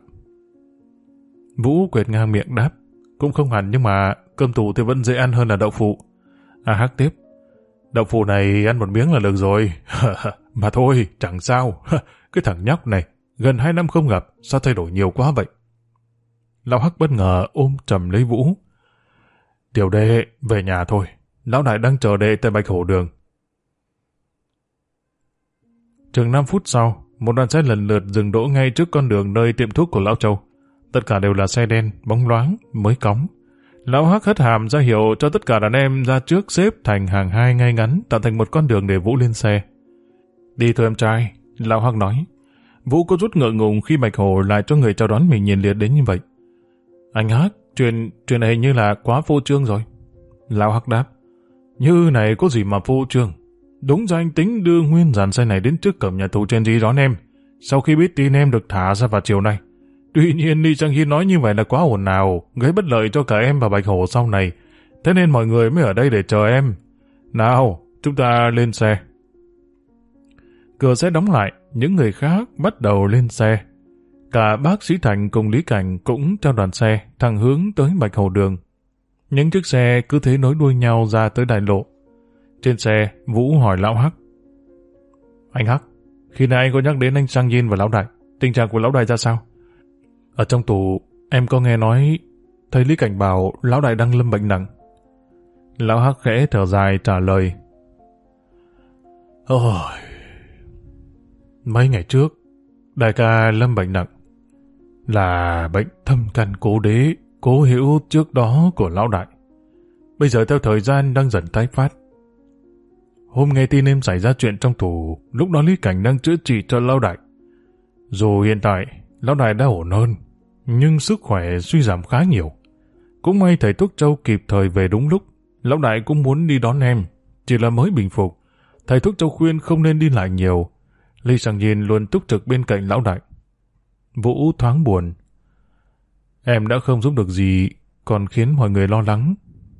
Vũ quệt ngang miệng đáp. Cũng không hẳn nhưng mà cơm tù thì vẫn dễ ăn hơn là đậu phụ. A Hắc tiếp. Đậu phụ này ăn một miếng là được rồi. Mà thôi, chẳng sao. Cái thằng nhóc này, gần 2 năm không gặp, sao thay đổi nhiều quá vậy? Lão Hắc bất ngờ ôm chầm lấy Vũ. Tiểu đệ, về nhà thôi. Lão đại đang chờ đệ tại Bạch Hổ Đường. Chừng 5 phút sau, một đoàn xe lần lượt dừng đỗ ngay trước con đường nơi tiệm thuốc của Lão Châu. Tất cả đều là xe đen, bóng loáng, mới cóng. Lão Hắc hất hàm ra hiệu cho tất cả đàn em ra trước xếp thành hàng hai ngay ngắn, tạo thành một con đường để Vũ lên xe. Đi thôi em trai, Lão Hắc nói. Vũ có chút ngượng ngùng khi Bạch Hổ lại cho người chào đón mình nhiệt liệt đến như vậy. Anh Hắc, chuyện này hình như là quá phô trương rồi. Lão Hắc đáp. Như này có gì mà phô trương? Đúng ra anh tính đưa nguyên dàn xe này đến trước cổng nhà tù Chenji đón em. Sau khi biết tin em được thả ra vào chiều nay. Tuy nhiên Lee Sang-hee nói như vậy là quá ồn ào, gây bất lợi cho cả em và Bạch Hổ sau này. Thế nên mọi người mới ở đây để chờ em. Nào, chúng ta lên xe. Cửa xe đóng lại, những người khác bắt đầu lên xe. Cả bác sĩ Thành cùng Lý Cảnh cũng theo đoàn xe thẳng hướng tới Bạch Hổ Đường. Những chiếc xe cứ thế nối đuôi nhau ra tới đại lộ. Trên xe, Vũ hỏi Lão Hắc. Anh Hắc, khi nãy anh có nhắc đến anh Sang Yin và Lão Đại. Tình trạng của Lão Đại ra sao? Ở trong tù, em có nghe nói thấy Lý Cảnh bảo Lão Đại đang lâm bệnh nặng. Lão Hắc khẽ thở dài trả lời. Ôi, mấy ngày trước, đại ca lâm bệnh nặng. Là bệnh thâm căn cố đế, cố hữu trước đó của Lão Đại. Bây giờ theo thời gian đang dần tái phát. Hôm nghe tin em xảy ra chuyện trong tù, lúc đó Lý Cảnh đang chữa trị cho Lão Đại. Dù hiện tại, Lão Đại đã ổn hơn, nhưng sức khỏe suy giảm khá nhiều. Cũng may thầy thuốc Châu kịp thời về đúng lúc. Lão Đại cũng muốn đi đón em, chỉ là mới bình phục. Thầy thuốc Châu khuyên không nên đi lại nhiều. Lee Sang-yin luôn túc trực bên cạnh Lão Đại. Vũ thoáng buồn. Em đã không giúp được gì, còn khiến mọi người lo lắng.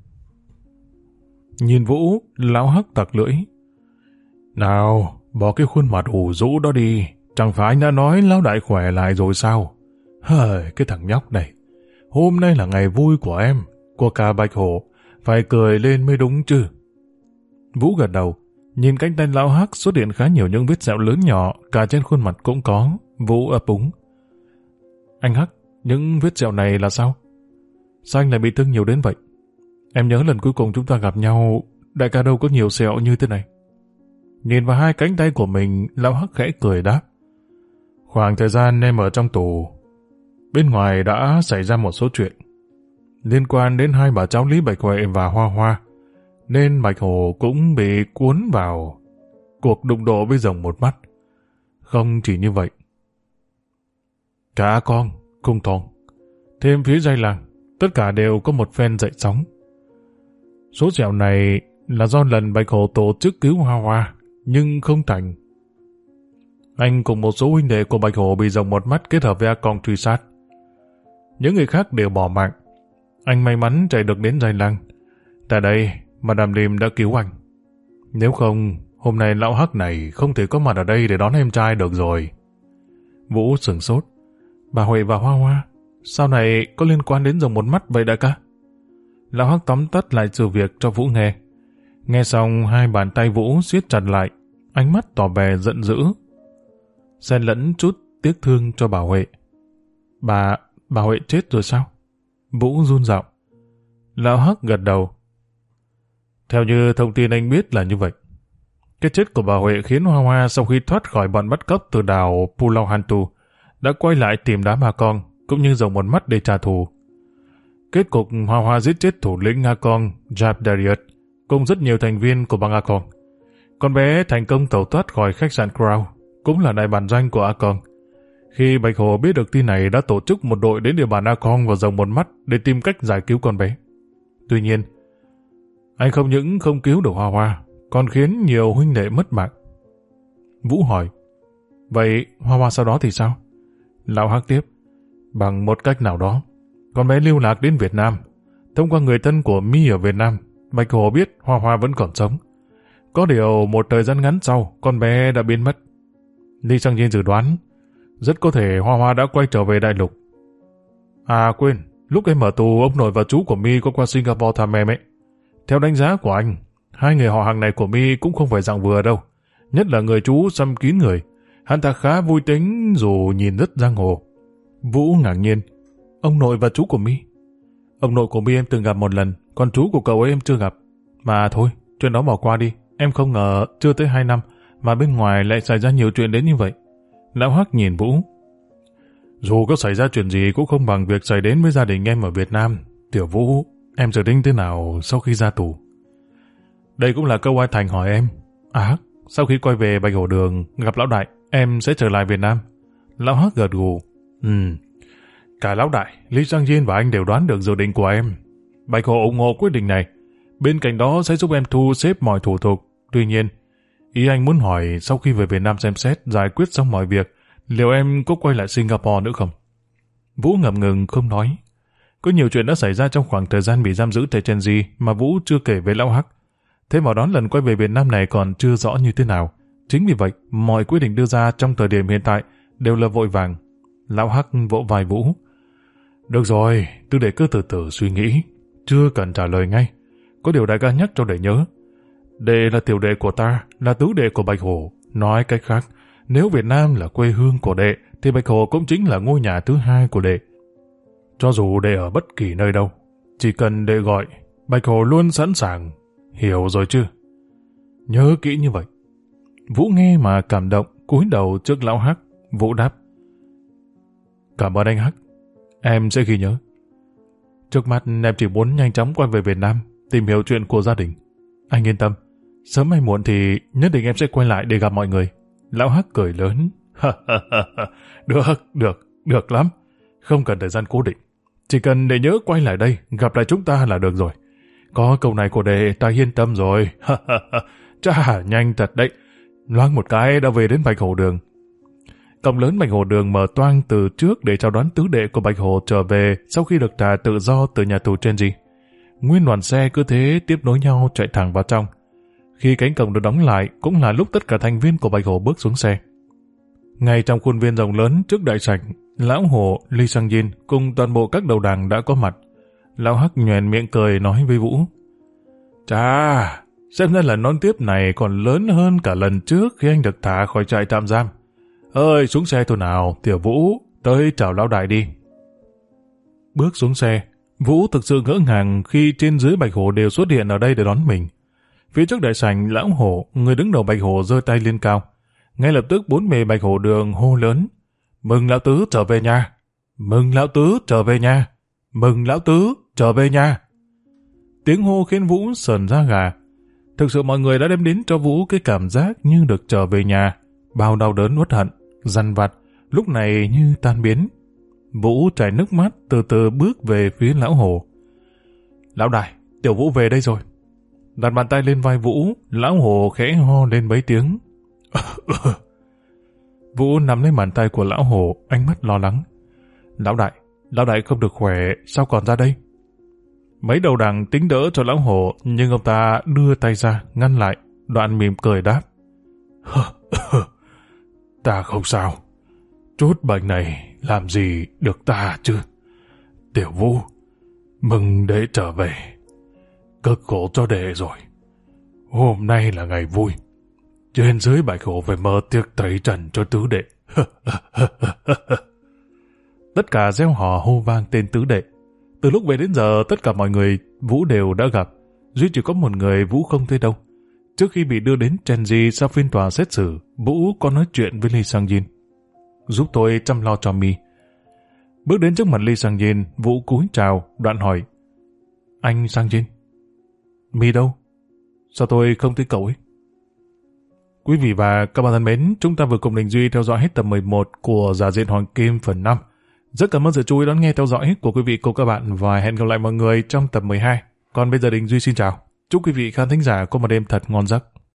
Nhìn Vũ, Lão Hắc tặc lưỡi. Nào, bỏ cái khuôn mặt ủ rũ đó đi. Chẳng phải anh đã nói Lão Đại khỏe lại rồi sao? Cái thằng nhóc này. Hôm nay là ngày vui của em, của cả Bạch Hổ. Phải cười lên mới đúng chứ. Vũ gật đầu, nhìn cánh tay lão Hắc xuất hiện khá nhiều những vết sẹo lớn nhỏ, cả trên khuôn mặt cũng có. Vũ ấp úng. Anh Hắc, những vết sẹo này là sao? Sao anh lại bị thương nhiều đến vậy? Em nhớ lần cuối cùng chúng ta gặp nhau, đại ca đâu có nhiều sẹo như thế này. Nhìn vào hai cánh tay của mình, lão Hắc khẽ cười đáp. Khoảng thời gian em ở trong tù, bên ngoài đã xảy ra một số chuyện liên quan đến hai bà cháu Lý Bạch Huệ và Hoa Hoa, nên Bạch Hồ cũng bị cuốn vào cuộc đụng độ với rồng một mắt. Không chỉ như vậy, cả con, cung thong, thêm phía dây làng, tất cả đều có một phen dậy sóng. Số sẹo này là do lần Bạch Hồ tổ chức cứu Hoa Hoa, nhưng không thành. Anh cùng một số huynh đệ của Bạch Hồ bị rồng một mắt kết hợp với A Con truy sát. Những người khác đều bỏ mạng. Anh may mắn chạy được đến dây làng. Tại đây, Madame Lim đã cứu anh. Nếu không, hôm nay lão Hắc này không thể có mặt ở đây để đón em trai được rồi. Vũ sửng sốt. Bà Huệ và Hoa Hoa, sau này có liên quan đến rồng một mắt vậy đại ca? Lão Hắc tóm tắt lại sự việc cho Vũ nghe. Nghe xong, hai bàn tay Vũ siết chặt lại, ánh mắt tỏ vẻ giận dữ, xen lẫn chút tiếc thương cho bà Huệ. Bà Huệ chết rồi sao? Vũ run giọng. Lão Hắc gật đầu. Theo như thông tin anh biết là như vậy. Cái chết của bà Huệ khiến Hoa Hoa sau khi thoát khỏi bọn bắt cóc từ đảo Pulau Hantu đã quay lại tìm đám A Con cũng như rồng một mắt để trả thù. Kết cục Hoa Hoa giết chết thủ lĩnh A Con Jab Darius cùng rất nhiều thành viên của băng A Con. Con bé thành công tẩu thoát khỏi khách sạn Crown, cũng là đại bản doanh của A Con. Khi Bạch Hồ biết được tin này đã tổ chức một đội đến địa bàn A Con và rồng một mắt để tìm cách giải cứu con bé. Tuy nhiên, anh không những không cứu được Hoa Hoa, còn khiến nhiều huynh đệ mất mạng. Vũ hỏi, vậy Hoa Hoa sau đó thì sao? Lão Hắc tiếp, bằng một cách nào đó, con bé lưu lạc đến Việt Nam. Thông qua người thân của My ở Việt Nam, Bạch Hồ biết Hoa Hoa vẫn còn sống. Có điều một thời gian ngắn sau, con bé đã biến mất. Lee Sang Jin dự đoán, rất có thể Hoa Hoa đã quay trở về đại lục. À quên, lúc em ở tù, ông nội và chú của My có qua Singapore thăm em ấy. Theo đánh giá của anh, hai người họ hàng này của My cũng không phải dạng vừa đâu. Nhất là người chú xăm kín người. Hắn ta khá vui tính dù nhìn rất giang hồ. Vũ ngạc nhiên. Ông nội và chú của My? Ông nội của My em từng gặp một lần, còn chú của cậu ấy em chưa gặp. Mà thôi, chuyện đó bỏ qua đi. Em không ngờ chưa tới 2 năm mà bên ngoài lại xảy ra nhiều chuyện đến như vậy. Lão Hắc nhìn Vũ. Dù có xảy ra chuyện gì cũng không bằng việc xảy đến với gia đình em ở Việt Nam. Tiểu Vũ, em dự định thế nào sau khi ra tù? Đây cũng là câu ai Thành hỏi em. À, sau khi quay về Bạch Hổ Đường gặp Lão Đại, em sẽ trở lại Việt Nam. Lão Hắc gật gù. Cả Lão Đại, Lý Sang Jin và anh đều đoán được dự định của em. Bạch Hổ ủng hộ quyết định này. Bên cạnh đó sẽ giúp em thu xếp mọi thủ tục. Tuy nhiên, ý anh muốn hỏi sau khi về Việt Nam xem xét giải quyết xong mọi việc, liệu em có quay lại Singapore nữa không? Vũ ngập ngừng không nói. Có nhiều chuyện đã xảy ra trong khoảng thời gian bị giam giữ tại Chenji mà Vũ chưa kể với Lão Hắc. Thế mà đón lần quay về Việt Nam này còn chưa rõ như thế nào. Chính vì vậy, mọi quyết định đưa ra trong thời điểm hiện tại đều là vội vàng. Lão Hắc vỗ vai Vũ. Được rồi, Tư Đệ cứ từ từ suy nghĩ. Chưa cần trả lời ngay. Có điều đại ca nhắc cho Đệ nhớ. Đệ là tiểu đệ của ta, là tứ đệ của Bạch Hổ. Nói cách khác, nếu Việt Nam là quê hương của Đệ, thì Bạch Hổ cũng chính là ngôi nhà thứ hai của Đệ. Cho dù Đệ ở bất kỳ nơi đâu, chỉ cần Đệ gọi, Bạch Hổ luôn sẵn sàng. Hiểu rồi chứ? Nhớ kỹ như vậy. Vũ nghe mà cảm động, cúi đầu trước Lão Hắc. Vũ đáp. Cảm ơn anh Hắc. Em sẽ ghi nhớ. Trước mắt em chỉ muốn nhanh chóng quay về Việt Nam, tìm hiểu chuyện của gia đình. Anh yên tâm. Sớm hay muộn thì nhất định em sẽ quay lại để gặp mọi người. Lão Hắc cười lớn. Được lắm. Không cần thời gian cố định. Chỉ cần để nhớ quay lại đây, gặp lại chúng ta là được rồi. Có câu này của Đệ, ta yên tâm rồi. Chà, nhanh thật đấy. Loáng một cái đã về đến Bạch Hổ Đường. Cổng lớn Bạch Hổ Đường mở toang từ trước để chào đón tứ đệ của Bạch Hổ trở về sau khi được thả tự do từ nhà tù Chenji. Nguyên đoàn xe cứ thế tiếp nối nhau chạy thẳng vào trong. Khi cánh cổng được đóng lại cũng là lúc tất cả thành viên của Bạch Hổ bước xuống xe. Ngay trong khuôn viên rộng lớn trước đại sảnh, Lão Hổ, Lee Sang Jin cùng toàn bộ các đầu đảng đã có mặt. Lão Hắc nhoẻn miệng cười nói với Vũ. Chà, Xem ra lần đón tiếp này còn lớn hơn cả lần trước khi anh được thả khỏi trại tạm giam. Ơi, xuống xe thôi nào, Tiểu Vũ, tới chào lão đại đi. Bước xuống xe, Vũ thực sự ngỡ ngàng khi trên dưới Bạch Hổ đều xuất hiện ở đây để đón mình. Phía trước đại sảnh, lão hổ, người đứng đầu Bạch Hổ giơ tay lên cao. Ngay lập tức bốn bề Bạch Hổ đường hô lớn: "Mừng lão tứ trở về nhà! Mừng lão tứ trở về nhà! Mừng lão tứ trở về nhà!" Tiếng hô khiến Vũ sởn da gà. Thực sự mọi người đã đem đến cho Vũ cái cảm giác như được trở về nhà. Bao đau đớn uất hận, dằn vặt, lúc này như tan biến. Vũ chảy nước mắt từ từ bước về phía lão hổ. "Lão đại, Tiểu Vũ về đây rồi." Đặt bàn tay lên vai Vũ, lão hổ khẽ ho lên mấy tiếng. Vũ nắm lấy bàn tay của lão hổ, ánh mắt lo lắng. Lão đại không được khỏe, sao còn ra đây?" Mấy đầu đằng tính đỡ cho lão hổ, nhưng ông ta đưa tay ra, ngăn lại, đoạn mỉm cười đáp: "Ta không sao. Chút bệnh này làm gì được ta chứ? Tiểu Vũ, mừng đệ trở về. Cực khổ cho đệ rồi. Hôm nay là ngày vui. Trên dưới Bạch Hổ phải mở tiệc tẩy trần cho tứ đệ." Tất cả reo hò hô vang tên tứ đệ. Từ lúc về đến giờ, tất cả mọi người Vũ đều đã gặp. Duy chỉ có một người Vũ không thấy đâu. Trước khi bị đưa đến Chenji sau phiên tòa xét xử, Vũ có nói chuyện với Lee Sang-jin. "Giúp tôi chăm lo cho Mi." Bước đến trước mặt Lee Sang-jin, Vũ cúi chào, đoạn hỏi: "Anh Sang-jin, Mi đâu? Sao tôi không thấy cậu ấy?" Quý vị và các bạn thân mến, chúng ta vừa cùng Đình Duy theo dõi hết tập 11 của Giả Diện Hoàng Kim phần 5. Rất cảm ơn sự chú ý đón nghe theo dõi của quý vị cùng các bạn và hẹn gặp lại mọi người trong tập 12. Còn bây giờ Đình Duy xin chào. Chúc quý vị khán thính giả có một đêm thật ngon giấc.